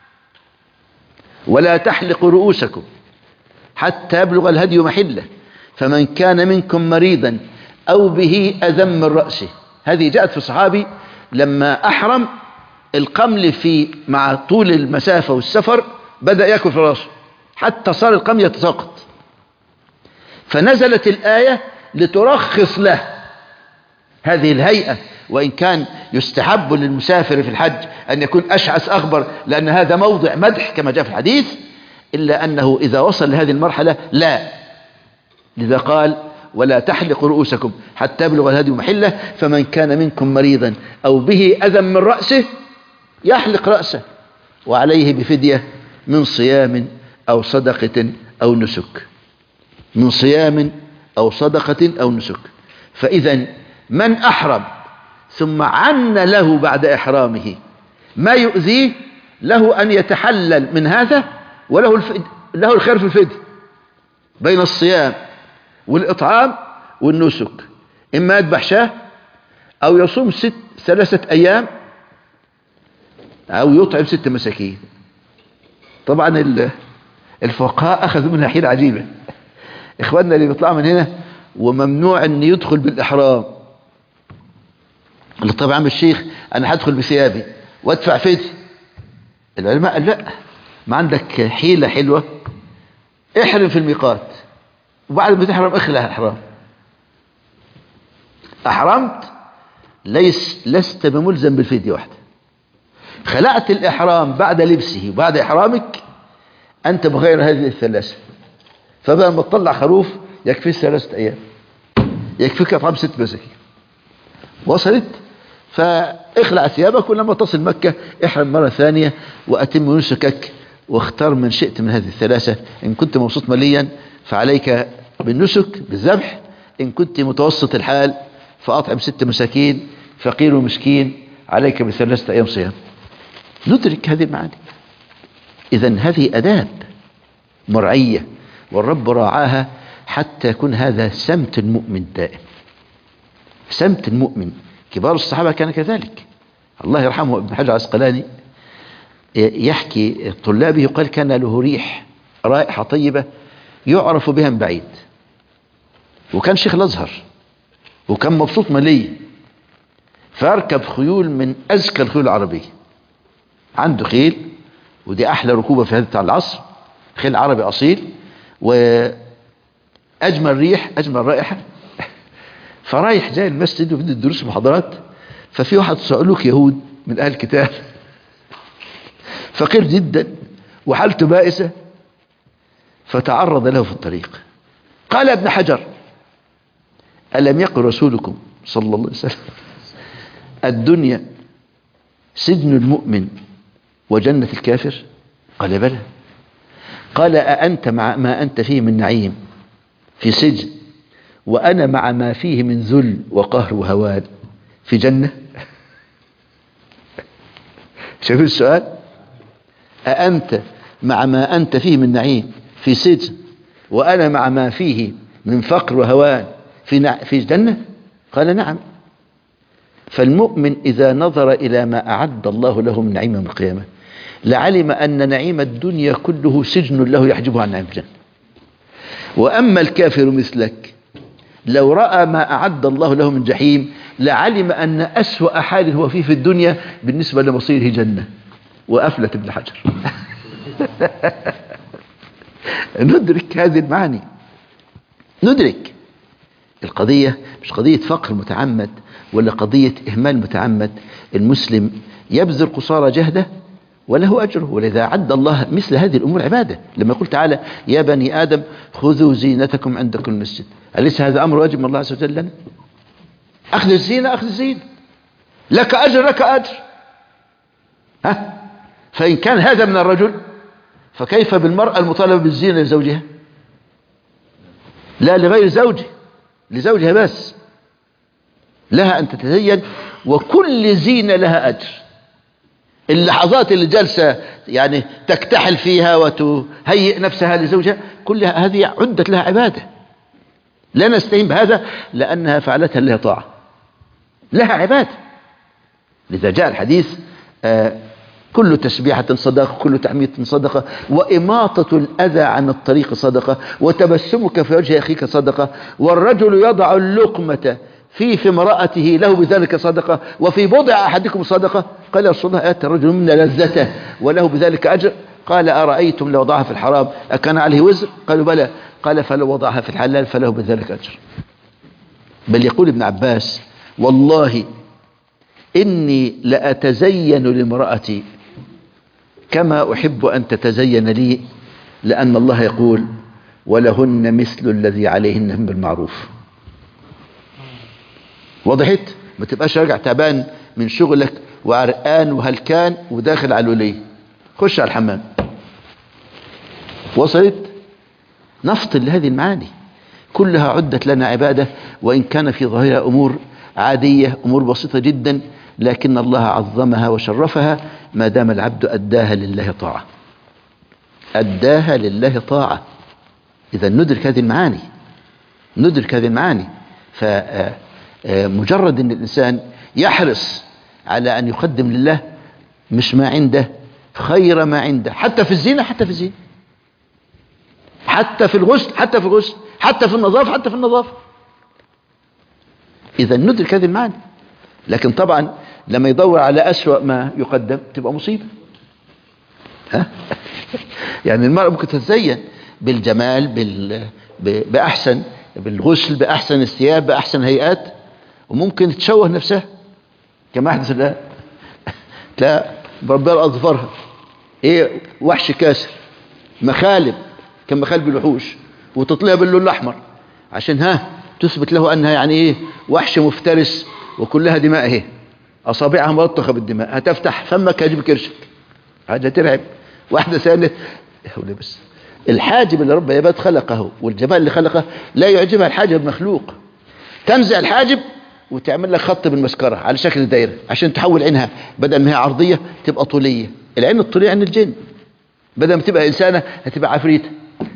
ولا تحلقوا رؤوسكم حتى يبلغ الهدي محله فمن كان منكم مريضا أو به أذى من رأسه. هذه جاءت في الصحابي لما أحرم القمل مع طول المسافة والسفر بدأ يأكل في رأسه حتى صار القمل يتساقط، فنزلت الآية لترخص له هذه الهيئة. وإن كان يستحب للمسافر في الحج أن يكون أشعث أغبر لأن هذا موضع مدح كما جاء في الحديث، إلا أنه إذا وصل لهذه المرحلة لا. لذا قال ولا تحلقوا رؤوسكم حتى يبلغ الهدي محله فمن كان منكم مريضا أو به أذى من رأسه يحلق رأسه وعليه بفدية من صيام أو صدقة أو نسك. من صيام أو صدقة أو نسك. فإذا من أحرم ثم عن له بعد إحرامه ما يؤذيه له أن يتحلل من هذا، وله له الخير في الفدية بين الصيام والإطعام والنسك، إما يذبح شاة أو يصوم 3 أيام أو يطعم 6 مساكين. طبعا الفقهاء أخذوا منها حيلة عجيبة. إخواننا اللي بيطلعوا من هنا وممنوع أن يدخل بالإحرام، اللي طبعا الشيخ أنا هدخل بثيابي وادفع فدية. العلماء قال لا، ما عندك حيلة حلوة، احرم في الميقات وبعد ما تحرم اخلع الإحرام. أحرمت لست بملزم بالفدية واحدة. خلعت الإحرام بعد لبسه وبعد إحرامك أنت بغير هذه الثلاثة، فبقى ما تطلع خروف يكفي 3 أيام، يكفيك أطعام 6 مساكين. وصلت؟ فاخلع ثيابك ولما تصل مكة احرم مرة ثانية وأتم نسكك واختار من شئت من هذه الثلاثة. إن كنت مبسوط ماليا فعليك بالنسك بالذبح، إن كنت متوسط الحال فأطعم 6 مساكين، فقير ومسكين عليك ب3 أيام صيام. ندرك هذه المعاني. إذن هذه أداب مرعية، والرب راعاها حتى يكون هذا سمت المؤمن دائم. سمت المؤمن، كبار الصحابة كان كذلك. الله يرحمه ابن حجر العسقلاني يحكي طلابه، قال كان له رائحة طيبة يعرف بها من بعيد، وكان شيخ الأزهر وكان مبسوط ملي، فاركب خيول من أزكى الخيول العربية. عنده خيل، ودي أحلى ركوبة في هذا العصر، خيل عربي أصيل وأجمل ريح أجمل رائحة. فرايح جاي المسجد وبدأ الدروس محاضرات، ففي واحد سألوك يهود من أهل الكتاب فقير جدا وحالته بائسة، فتعرض له في الطريق. قال ابن حجر: ألم يقل رسولكم صلى الله عليه وسلم الدنيا سجن المؤمن وجنة الكافر؟ قال: بلى. قال: أأنت مع ما أنت فيه من نعيم في سجن، وأنا مع ما فيه من ذل وقهر وهوان في جنة؟ شوفوا السؤال: أأنت مع ما أنت فيه من نعيم في سجن، وأنا مع ما فيه من فقر وهوان في جنة؟ قال: نعم. فالمؤمن إذا نظر إلى ما أعد الله له من نعيم يوم القيامة لعلم أن نعيم الدنيا كله سجن له يحجبه عن نعيم الجنة. وأما الكافر مثلك لو رأى ما أعد الله له من جحيم لعلم أن أسوأ حال هو فيه في الدنيا بالنسبة لمصيره جنة. وأفلت ابن حجر. ندرك هذه المعاني، ندرك القضية مش قضية فقر متعمد ولا قضية إهمال متعمد. المسلم يبذل قصارى جهده وله أجره، ولذا عد الله مثل هذه الأمور عبادة. لما يقول تعالى: يا بني آدم خذوا زينتكم عند كل مسجد، أليس هذا أمر واجب من الله عز وجل لنا؟ أخذ الزينة، أخذ الزينة، لك أجر لك أجر. فإن كان هذا من الرجل فكيف بالمرأة المطالبة بالزينة لزوجها؟ لا لغير زوجها، لزوجها بس، لها أن تتزين، وكل زينة لها أجر. اللحظات اللي جالسة يعني تكتحل فيها وتهيئ نفسها لزوجها، كل هذه عدت لها عبادة. لا نستهين بهذا لأنها فعلتها لها طاعة، لها عبادة. لذا جاء الحديث: كل تسبيحة صدقة، كل تحميد صدقة، وإماطة الأذى عن الطريق صدقة، وتبسمك في وجه أخيك صدقة، والرجل يضع اللقمة في امرأته له بذلك صدقة، وفي بضع أحدكم صدقة. قال يا رسول الله: آتى الرجل منا لذته وله بذلك أجر؟ قال: أرأيتم لو وضعها في الحرام أكان عليه وزر؟ قالوا: بلى. قال: فلو وضعها في الحلال فله بذلك أجر. بل يقول ابن عباس: والله إني لأتزين لامرأتي كما أحب أن تتزين لي، لأن الله يقول: ولهن مثل الذي عليهن بالمعروف. وضحت؟ ما تبقاش راجع تعبان من شغلك وعرقان وهلكان وداخل على الولية، خش على الحمام. وصلت؟ نفطن لهذه المعاني كلها عدت لنا عبادة، وإن كان في ظاهرها أمور عادية، أمور بسيطة جدا، لكن الله عظمها وشرفها ما دام العبد أداها لله طاعة، أداها لله طاعة. إذا ندرك هذه المعاني، ندرك هذه المعاني. فمجرد أن الإنسان يحرص على أن يقدم لله مش ما عنده، خير ما عنده، حتى في الزينة، حتى في الزينة، حتى في الغسل، حتى في الغسل، حتى في النظافة، حتى في النظافة. إذا ندرك هذه المعاني. لكن طبعا لما يدور على أسوأ ما يقدم تبقى مصيبة. يعني المرأة ممكن تتزين بالجمال، بأحسن، بالغسل، بأحسن الثياب، بأحسن هيئات، وممكن تشوه نفسها كما أحدث الآن. تلاقي بربها أظفرها إيه، وحش كاسر، مخالب كمخالب الوحوش، وتطلع باللون الأحمر عشان تثبت له أنها يعني إيه، وحش مفترس وكلها دماء. اهي أصابعها ملطخة بالدماء، هتفتح فمك هجيب كرشك، حاجة ترعب. واحدة ثانية بس الحاجب اللي رب العباد خلقه والجمال اللي خلقه لا يعجبها الحاجب مخلوق، تنزع الحاجب وتعمل لك خط بالمسكرة على شكل دايرة عشان تحول عينها بدل ما هي عرضية تبقى طولية. العين الطولية عين الجن، بدل ما تبقى إنسانة هتبقى عفريتة.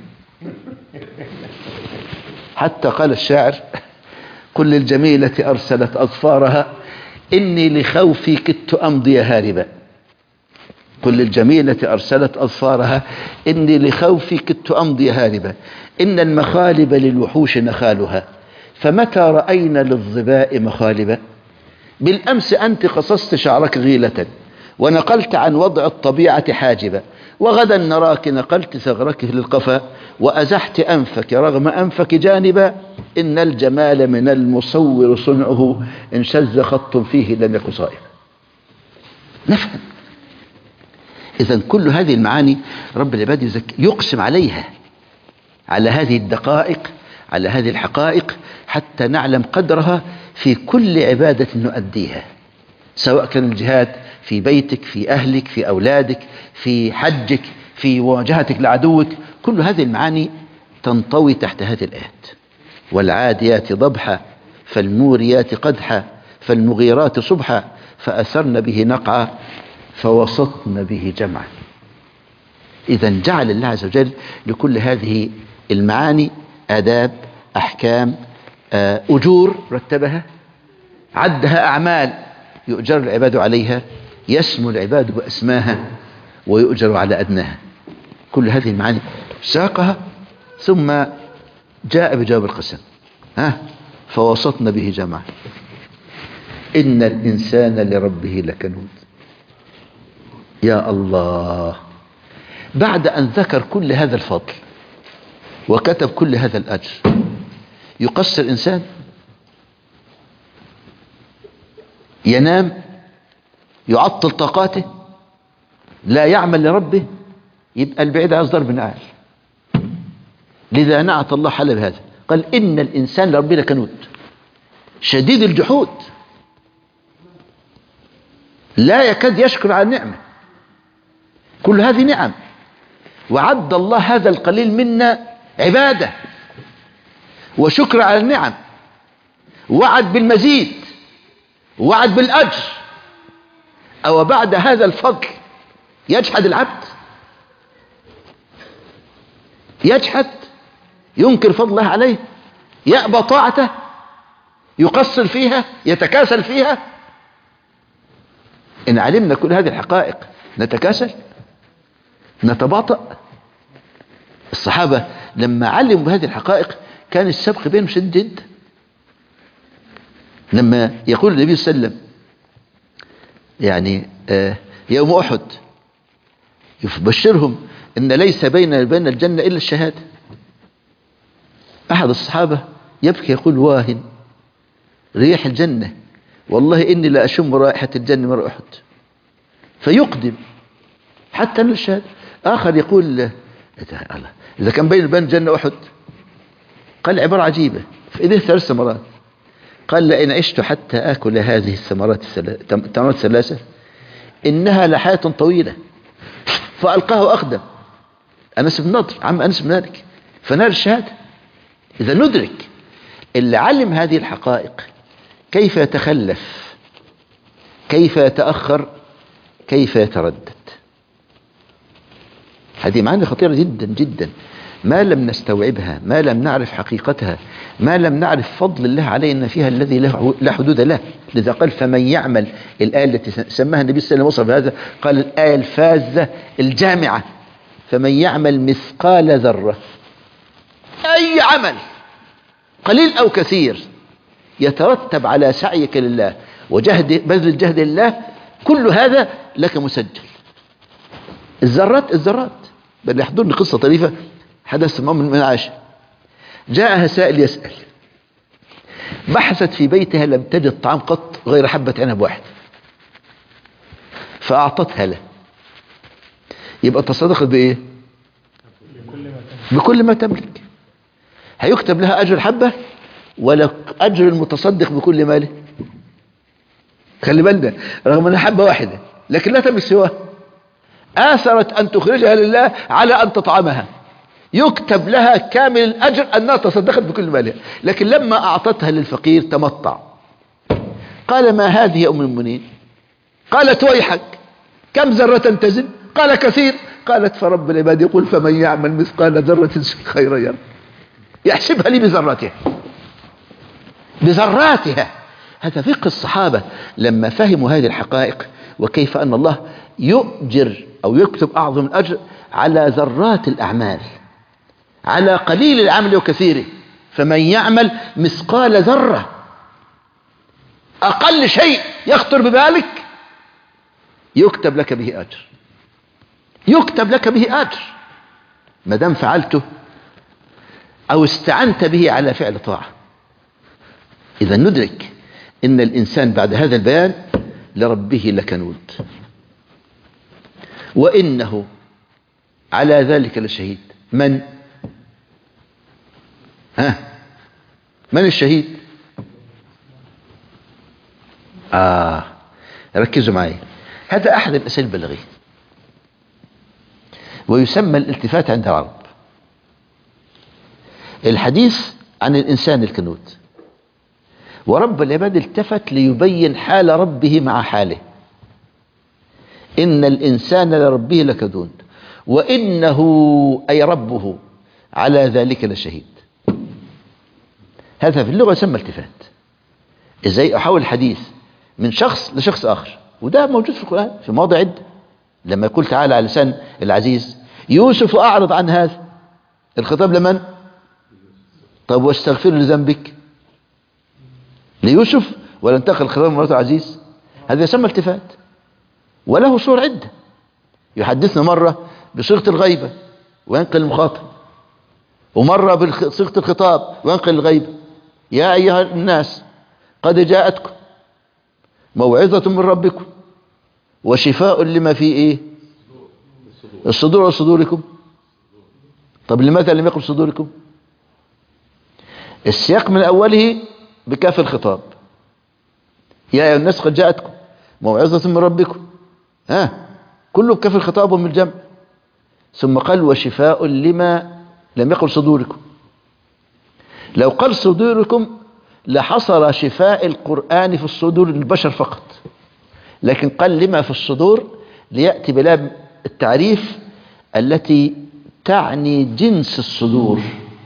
حتى قال الشاعر: قل للجميلة أرسلت أظفارها إني لخوفي كدت أمضي هاربا. قل للجميلة أرسلت أظفارها إني لخوفي كدت أمضي هاربا. إن المخالب للوحوش نخالها فمتى رأينا للظباء مخالبا. بالأمس أنت قصصت شعرك غيلة ونقلت عن وضع الطبيعة حاجبا، وغدا نراك نقلت ثغرك للقفا وأزحت أنفك رغم أنفك جانبا. إن الجمال من المصور صنعه إن شذ خط فيه لم يكن صائبا. نفهم. إذن كل هذه المعاني رب العباد يقسم عليها، على هذه الدقائق، على هذه الحقائق، حتى نعلم قدرها في كل عبادة نؤديها، سواء كان الجهاد في بيتك، في أهلك، في أولادك، في حجك، في مواجهتك لعدوك. كل هذه المعاني تنطوي تحت هذه الآيات: والعاديات ضبحا فالموريات قدحا فالمغيرات صبحا فأثرن به نقعا فوسطن به جمعا. إذن جعل الله عز وجل لكل هذه المعاني آداب، أحكام، أجور رتبها، عدها أعمال يؤجر العباد عليها، يسمو العباد بأسماها ويؤجر على أدناها. كل هذه المعاني ساقها ثم جاء بجواب القسم: فوسطن به جمعا إن الإنسان لربه لكنود. يا الله، بعد أن ذكر كل هذا الفضل وكتب كل هذا الأجر، يقصر إنسان؟ ينام؟ يعطل طاقاته؟ لا يعمل لربه؟ يبقى البعيد عن ضرب نعال. لذا نعت الله حل بهذا، قال: إن الإنسان لربه لكنود شديد الجحود، لا يكاد يشكر على النعمة. كل هذه نعم، وعد الله هذا القليل منا عبادة وشكر على النعم، وعد بالمزيد، وعد بالأجر. أو بعد هذا الفضل يجحد العبد؟ يجحد، ينكر فضله عليه، يأبى طاعته، يقصر فيها، يتكاسل فيها. إن علمنا كل هذه الحقائق نتكاسل، نتباطأ. الصحابة لما علموا بهذه الحقائق كان السبق بينهم شديد. لما يقول النبي صلى الله عليه وسلم يعني يوم أحد يبشرهم إن ليس بين الجنة إلا الشهادة، أحد الصحابة يبكي يقول: واهن ريح الجنة، والله إني لا أشم رائحة الجنة من أحد. فيقدم حتى من الشهادة. آخر يقول: الله، إذا كان بين الجنة أحد. قال عبارة عجيبة في إيديه 3 ثمرات، قال: لئن عشت حتى آكل هذه الثمرات الثلاثة إنها لحياة طويلة. فألقاه أقدم أنس بن نضر، عم أنس بن مالك، فنال الشهادة. إذا ندرك اللي علم هذه الحقائق كيف يتخلف، كيف يتأخر، كيف يتردد. هذه معاني خطيرة جدا جدا، ما لم نستوعبها، ما لم نعرف حقيقتها، ما لم نعرف فضل الله علينا فيها الذي لا حدود له. لذا قال: فمن يعمل، الآية التي سماها النبي صلى الله عليه وسلم وصف هذا، قال الآية الفاذة الجامعة: فمن يعمل مثقال ذرة، أي عمل قليل أو كثير يترتب على سعيك لله وجهد، بذل الجهد لله، كل هذا لك مسجل. الذرات. بل يحضرني قصة طريفة حدث من عائشة. جاءها سائل يسأل: بحثت في بيتها لم تجد طعام قط غير حبة عنب واحد، فأعطتها له. يبقى تصدقت بإيه؟ بكل ما تملك. هيكتب لها أجر الحبة ولا أجر المتصدق بكل ماله؟ خلي بالنا، رغم أنها حبة واحدة لكن لا تملك سواه، آثرت أن تخرجها لله على أن تطعمها، يكتب لها كامل الأجر أنها تصدقت بكل مالها. لكن لما أعطتها للفقير تمطع. قال: ما هذه يا أم المؤمنين؟ قالت: ويحك، كم ذرة تزن؟ قال: كثير. قالت فرب العباد يقول فمن يعمل مثقال ذرة خيرا يره، يحسبها لي بذراتها، بذراتها. هذا فقه الصحابة لما فهموا هذه الحقائق، وكيف أن الله يؤجر أو يكتب أعظم الأجر على ذرات الأعمال، على قليل العمل وكثيره. فمن يعمل مثقال ذرة، أقل شيء يخطر ببالك يكتب لك به أجر، يكتب لك به أجر ما دام فعلته أو استعنت به على فعل طاعة. إذا ندرك إن الإنسان بعد هذا البيان لربه لكنود، وإنه على ذلك لشهيد. من الشهيد؟ ركزوا معي، هذا أحد الأساليب البلاغية، ويسمى الالتفات عند العرب. الحديث عن الإنسان الكنود، ورب العباد التفت ليبين حال ربه مع حاله. إن الإنسان لربه لكنود وإنه أي ربه على ذلك لشهيد. هذا في اللغة يسمى التفات. إزاي أحول الحديث من شخص لشخص آخر، وده موجود في القرآن في مواضع عدة. لما يقول تعالى على لسان العزيز يوسف أعرض عن هذا، الخطاب لمن؟ طب واستغفر لذنبك ليوسف، ولا انتقل الخطاب من مرات العزيز. هذا يسمى التفات، وله صور عدة. يحدثنا مرة بصيغة الغيبة وينقل المخاطب، ومرة بصيغة الخطاب وينقل الغيبة. يا أيها الناس قد جاءتكم موعظة من ربكم وشفاء لما في إيه؟ الصدور وصدوركم. طب لماذا لم يقل صدوركم؟ السياق من أوله بكاف الخطاب، يا أيها الناس قد جاءتكم موعظة من ربكم، كله بكاف الخطاب ومن الجمع. ثم قال وشفاء لما لم يقل صدوركم. لو قال صدوركم لحصر شفاء القرآن في الصدور البشر فقط، لكن قال لما في الصدور ليأتي بلام التعريف التي تعني جنس الصدور،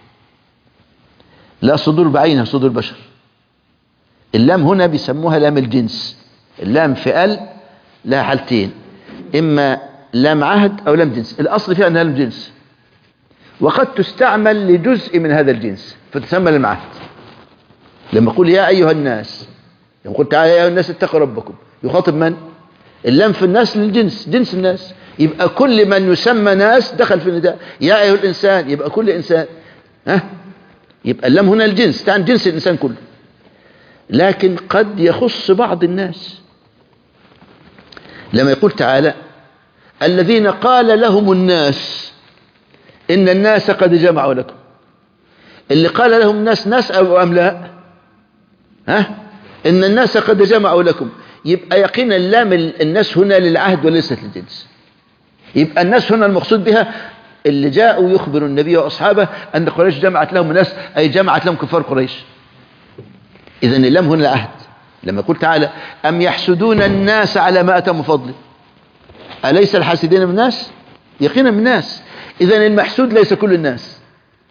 لا صدور بعينها صدور البشر. اللام هنا بيسموها لام الجنس. اللام في ال لها حالتين، إما لام عهد أو لام جنس. الأصل فيها أنها لام جنس، وقد تستعمل لجزء من هذا الجنس فتسمى لام عهد. لما يقول يا أيها الناس، لما يقول تعالى يا أيها الناس اتقوا ربكم، يخاطب من؟ اللام في الناس للجنس، جنس الناس. يبقى كل من يسمى ناس دخل في النداء. يا أيها الإنسان يبقى كل إنسان، يبقى اللام هنا الجنس، تعني جنس الإنسان كله. لكن قد يخص بعض الناس. لما يقول تعالى الذين قال لهم الناس إن الناس قد جمعوا لكم، اللي قال لهم الناس ناس أو أم لا؟ إن الناس قد جمعوا لكم، يبقى يقينا اللام الناس هنا للعهد وليست للجنس. يبقى الناس هنا المقصود بها اللي جاءوا يخبر النبي وأصحابه أن قريش جمعت لهم الناس، أي جمعت لهم كفار قريش. إذن اللام هنا العهد. لما يقول تعالى أم يحسدون الناس على ما أتم فضله، أليس الحاسدين من الناس؟ يقينا من الناس. إذن المحسود ليس كل الناس،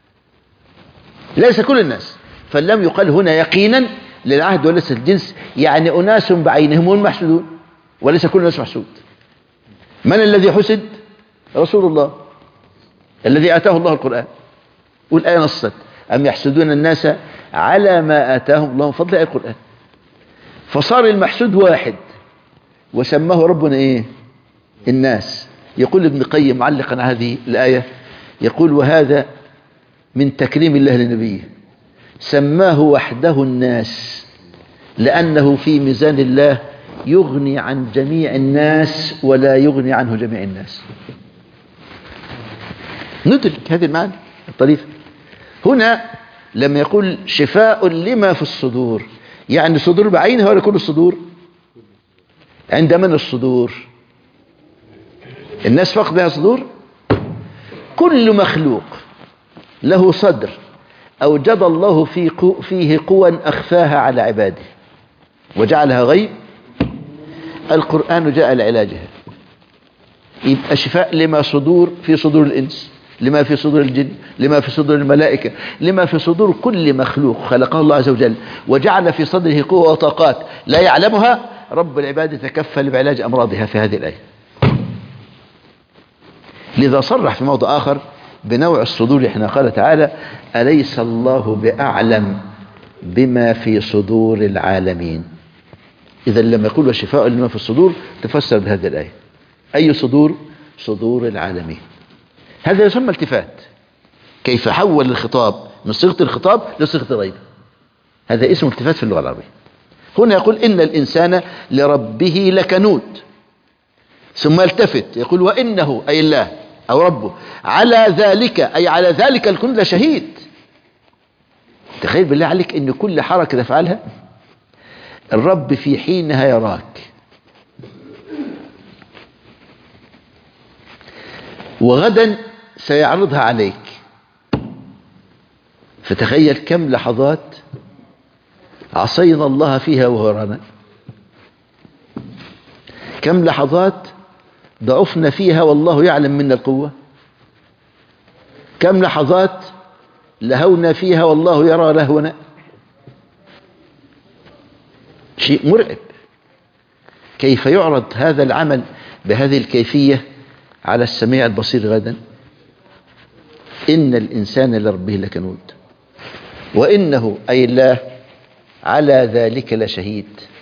ليس كل الناس. فاللام يقال هنا يقينا للعهد وليس الجنس، يعني أناس بعينهم هم محسودون وليس كل الناس محسود. من الذي حسد؟ رسول الله الذي آتاه الله القرآن. والآية نصت أم يحسدون الناس على ما آتاهم الله من فضل القرآن. فصار المحسود واحد وسماه ربنا إيه؟ الناس. يقول ابن قيم معلقا على هذه الآية، يقول وهذا من تكريم الله لنبيه، سماه وحده الناس لأنه في ميزان الله يغني عن جميع الناس ولا يغني عنه جميع الناس. ندرك هذه المعنى الطريفة. هنا لما يقول شفاء لما في الصدور، يعني صدور بعينها ولا كل الصدور؟ عند من الصدور؟ الناس فقط لها صدور؟ كل مخلوق له صدر أوجد الله فيه قوى أخفاها على عباده وجعلها غيب. القرآن جاء لعلاجها. يبقى شفاء لما في صدور الإنس، لما في صدور الجن، لما في صدور الملائكة، لما في صدور كل مخلوق خلقه الله عز وجل وجعل في صدره قوة وطاقات لا يعلمها. رب العباد تكفل بعلاج أمراضها في هذه الآية. لذا صرح في موضع آخر بنوع الصدور. احنا قال تعالى: أليس الله بأعلم بما في صدور العالمين. إذا لما يقول الشفاء لما في الصدور تفسر بهذه الآية. أي صدور؟ صدور العالمين. هذا يسمى التفات. كيف حول الخطاب من صيغة الخطاب لصيغة الغيب، هذا اسمه التفات في اللغة العربية. هنا يقول: إن الإنسان لربه لكنود، ثم التفت يقول: وإنه أي الله أو ربه على ذلك أي على ذلك الكنود لشهيد. تخيل بالله عليك إن كل حركة تفعلها الرب في حينها يراك، وغدا سيعرضها عليك. فتخيل كم لحظات عصينا الله فيها وهو يرانا، كم لحظات ضعفنا فيها والله يعلم منا القوة، كم لحظات لهونا فيها والله يرى لهونا. شيء مرعب. كيف يعرض هذا العمل بهذه الكيفية على السميع البصير غدا؟ إن الإنسان لربه لكنود وإنه أي الله على ذلك لشهيد.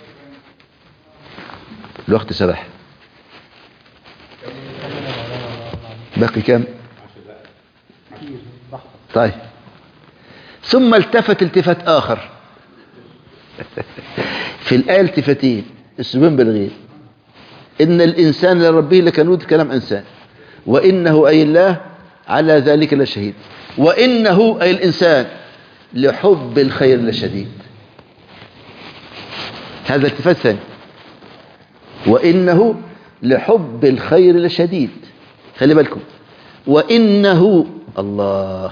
الوقت سرح، باقي كم؟ طيب. ثم التفت التفات آخر. في الآية التفتين اسلوبين بالغير. إن الإنسان لربه لكنود كلام إنسان، وإنه أي الله على ذلك لشهيد، وإنه أي الإنسان لحب الخير لشديد. هذا التفات ثاني. وإنه لحب الخير لشديد. خلي بالكم، وإنه الله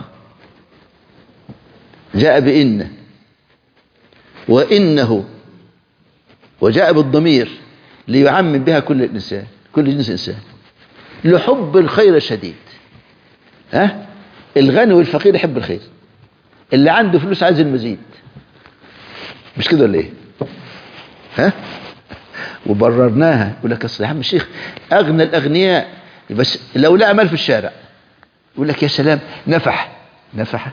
جاء بإن، وإنه وجاء بالضمير ليعمم بها كل الإنسان، كل جنس إنسان. لحب الخير الشديد. ها؟ الغني والفقير يحب الخير، اللي عنده فلوس عايز المزيد، مش كده ولا ايه؟ ها؟ وبررناها. يقول لك اصل يا عم الشيخ اغنى الاغنياء بس لو لقى مال في الشارع يقول لك يا سلام نفح. نفح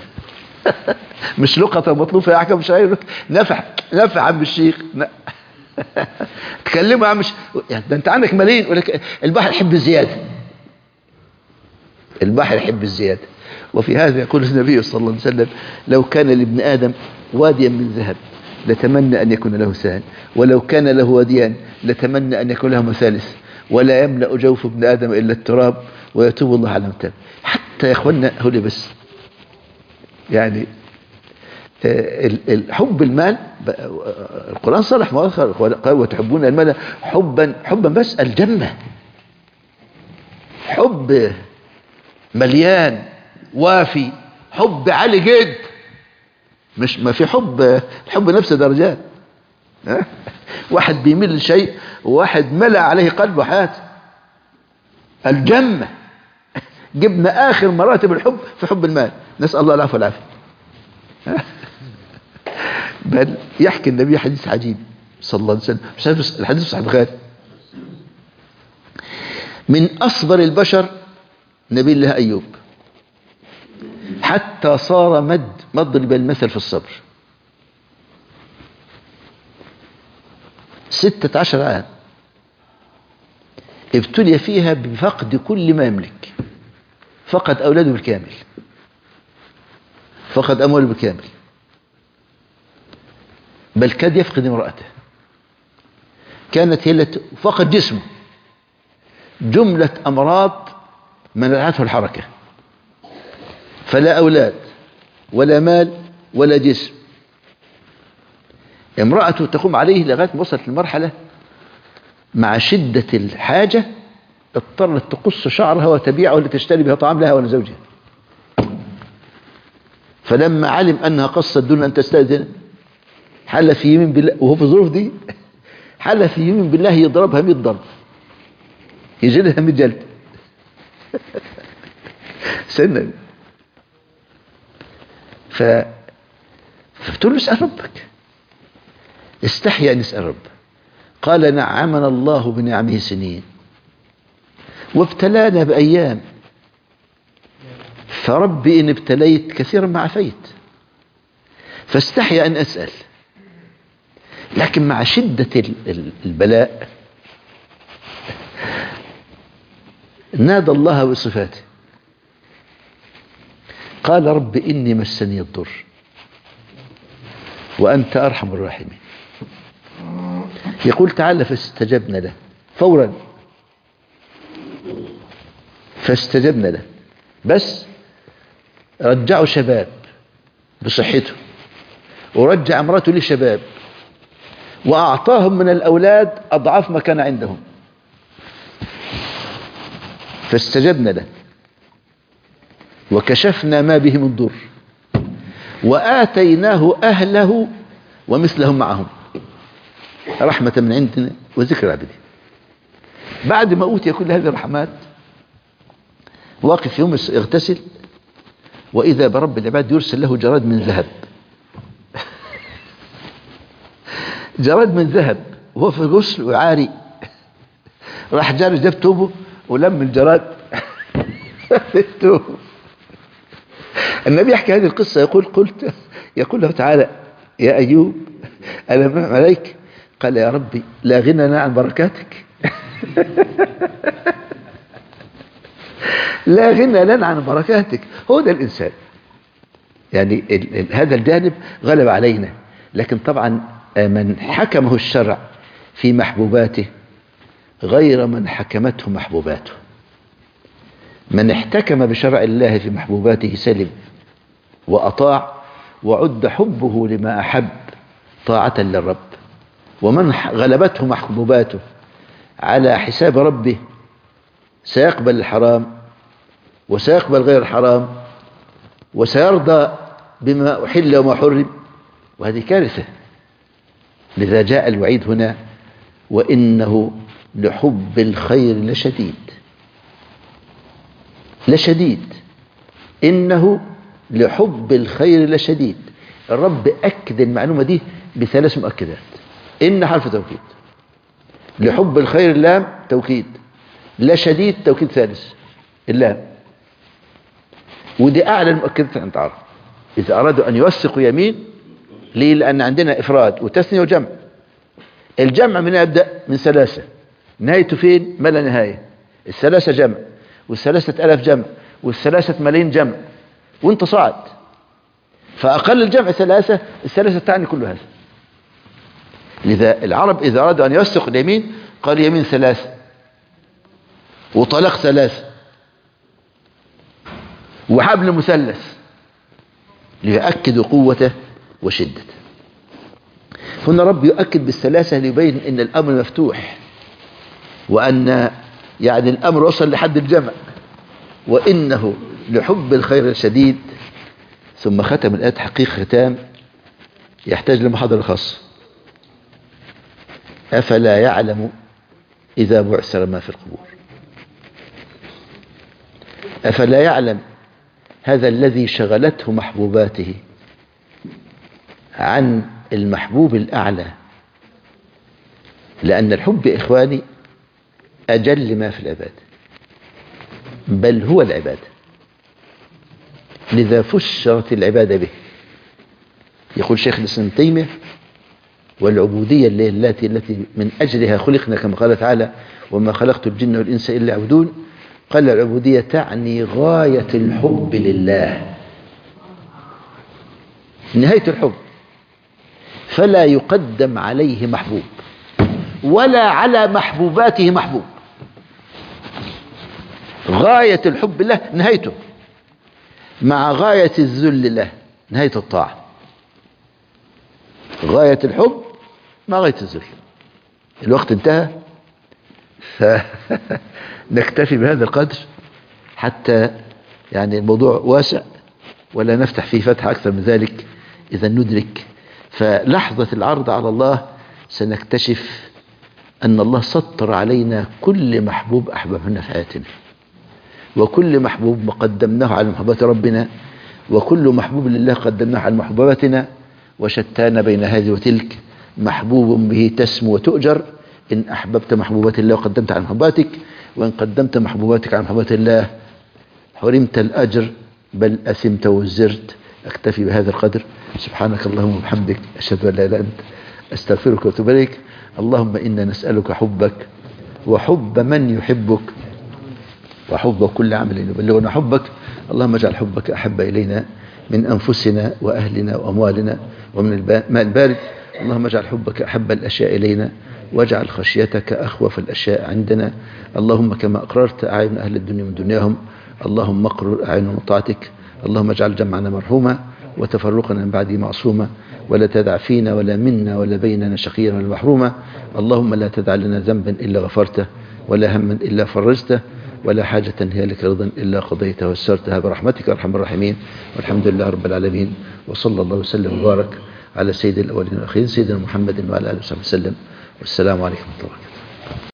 مش لقطة مطلوبة يا حكم شاعر. نفح نفح عم الشيخ. تكلمه يا عم يعني ده انت عندك ملايين. يقول لك البحر يحب الزيادة، البحر يحب الزيادة. وفي هذا يقول النبي صلى الله عليه وسلم: لو كان لابن آدم واديا من ذهب لتمنى أن يكون له ثان، ولو كان له واديان لتمنى أن يكون له ثالث، ولا يملأ جوف ابن آدم إلا التراب ويتوب الله على من تاب. حتى يا إخوانا هولي بس يعني الحب المال القرآن صرح مؤخر قال: وتحبون المال حبا بس الجنة. حب مليان وافي، حب عالي جد، مش ما في الحب نفسه درجات. واحد بيميل لشيء وواحد ملأ عليه قلبه حياته. الجنة جبنا آخر مراتب الحب في حب المال، نسأل الله العفو والعافية. بل يحكي النبي حديث عجيب صلى الله عليه وسلم، الحديث صحيح البخاري: من أصبر البشر نبي الله أيوب، حتى صار مضرب المثل في الصبر. 16 عام ابتلي فيها بفقد كل ما يملك. فقد أولاده بالكامل، فقد أمواله بالكامل، بل كاد يفقد امرأته. كانت هي فقد جسمه. جملة أمراض منعته الحركة، فلا أولاد ولا مال ولا جسم. امرأته تقوم عليه لغاية ما وصلت للمرحلة مع شدة الحاجة اضطرت تقص شعرها وتبيعه لتشتري به طعام لها ولزوجها. فلما علم أنها قصت دون أن تستأذن حلف يمين بالله، وهو في الظروف دي حلف يمين بالله يضربها 100 ضرب، يجي لها 100 جلد سنة. فبتقول له اسأل ربك، استحي أن يسأل ربك. قال نعمنا الله بنعمه سنين وابتلانا بأيام، فربي إن ابتليت كثيرا ما عفيت، فاستحي أن أسأل. لكن مع شدة البلاء نادى الله بصفاته، قال رب إني مسني الضر وأنت أرحم الراحمين. يقول تعالى فاستجبنا له فورا، فاستجبنا له، بس رجعوا شباب بصحته، ورجع امراته لشباب، وأعطاهم من الأولاد أضعاف ما كان عندهم. فاستجبنا له وكشفنا ما به من ضر وآتيناه أهله ومثلهم معهم رحمة من عندنا وذكر عبده. بعد ما أوتي كل هذه الرحمات واقف يوم يغتسل، وإذا برب العباد يرسل له جراد من ذهب جراد من ذهب وهو في الغسل وعاري، راح جاري جاب توبه ولم الجراد التوب. النبي يحكي هذه القصة يقول له تعالى يا أيوب ألم أنعم عليك؟ قال يا ربي لا غنى لنا عن بركاتك لا غنى لنا عن بركاتك. هو ده الإنسان، يعني هذا الجانب غلب علينا. لكن طبعا من حكمه الشرع في محبوباته غير من حكمته محبوباته. من احتكم بشرع الله في محبوباته سلم وأطاع، وعد حبه لما أحب طاعة للرب. ومن غلبته محبوباته على حساب ربه سيقبل الحرام وسيقبل غير الحرام وسيرضى بما أحل وما حرم، وهذه كارثة. لذا جاء الوعيد هنا وإنه لحب الخير لشديد. لشديد، إنه لحب الخير لشديد. الرب أكد المعلومة دي بثلاث مؤكدات. إن حرف توكيد، لحب الخير اللام توكيد، لشديد توكيد ثالث اللام. ودي أعلى المؤكدات عند العرب إذا أرادوا أن يوثقوا يمين. ليه؟ لأن عندنا إفراد وتثنية وجمع. الجمع من يبدأ من ثلاثة، نهايته فين؟ ما لا نهاية. الثلاثة جمع، والثلاثة ألف جمع، والثلاثة ملايين جمع، وانت صاعد. فأقل الجمع ثلاثة، الثلاثة تعني كل هذا. لذا العرب إذا أرادوا أن يوثقوا اليمين قال يمين ثلاثة وطلاق ثلاثة وحبل مثلث ليؤكدوا قوته وشدته. هنا رب يؤكد بالثلاثة ليبين ان الامر مفتوح، وان يعني الامر وصل لحد الجمع، وانه لحب الخير الشديد. ثم ختم الآية حقيقة ختام يحتاج لمحاضرة خاصة. أفلا يعلم إذا بعثر ما في القبور. أفلا يعلم هذا الذي شغلته محبوباته عن المحبوب الأعلى. لأن الحب يا إخواني أجل ما في العبادة، بل هو العبادة. لذا فشرت العبادة به. يقول شيخ الإسلام ابن تيمية والعبودية التي من أجلها خلقنا كما قال تعالى وما خلقت الجن والإنس إلا يعبدون. قال العبودية تعني غاية الحب لله، نهاية الحب، فلا يقدم عليه محبوب ولا على محبوباته محبوب. غاية الحب له نهايته، مع غاية الذل له نهاية الطاعة. غاية الحب مع غاية الذل. الوقت انتهى، فنكتفي بهذا القدر حتى يعني الموضوع واسع ولا نفتح فيه فتح أكثر من ذلك إذا ندرك. فلحظة العرض على الله سنكتشف أن الله سطر علينا كل محبوب أحببنا في حياتنا، وكل محبوب قدمناه على محبوبات ربنا، وكل محبوب لله قدمناه على محبوباتنا، وشتان بين هذه وتلك. محبوب به تسمو وتؤجر إن أحببت محبوبات الله وقدمت على محبوباتك، وإن قدمت محبوباتك على محبوبات الله حرمت الأجر بل أثمت وزرت. أكتفي بهذا القدر. سبحانك اللهم وبحمدك، أشهد أن لا إله إلا أنت، أستغفرك وأتوب إليك. اللهم إنا نسألك حبك وحب من يحبك وحب كل عمل يبلغنا حبك. اللهم اجعل حبك أحب إلينا من أنفسنا وأهلنا وأموالنا ومن الماء البارد. اللهم اجعل حبك أحب الأشياء إلينا، واجعل خشيتك أخوف الأشياء عندنا. اللهم كما أقررت أعين أهل الدنيا من دنياهم، اللهم اقرر أعينهم طاعتك. اللهم اجعل جمعنا مرحوما وتفرقنا من بعده معصوما، ولا تدع فينا ولا منا ولا بيننا شقيا ولا محروما. اللهم لا تدع لنا ذنبا إلا غفرته، ولا هما إلا فرجته، ولا حاجة هي لك رضا إلا قضيتها ويسرتها برحمتك يا أرحم الراحمين. والحمد لله رب العالمين، وصلى الله وسلم وبارك على سيد الأولين والآخرين سيدنا محمد وعلى آله وصحبه وسلم. والسلام عليكم ورحمة الله وبركاته.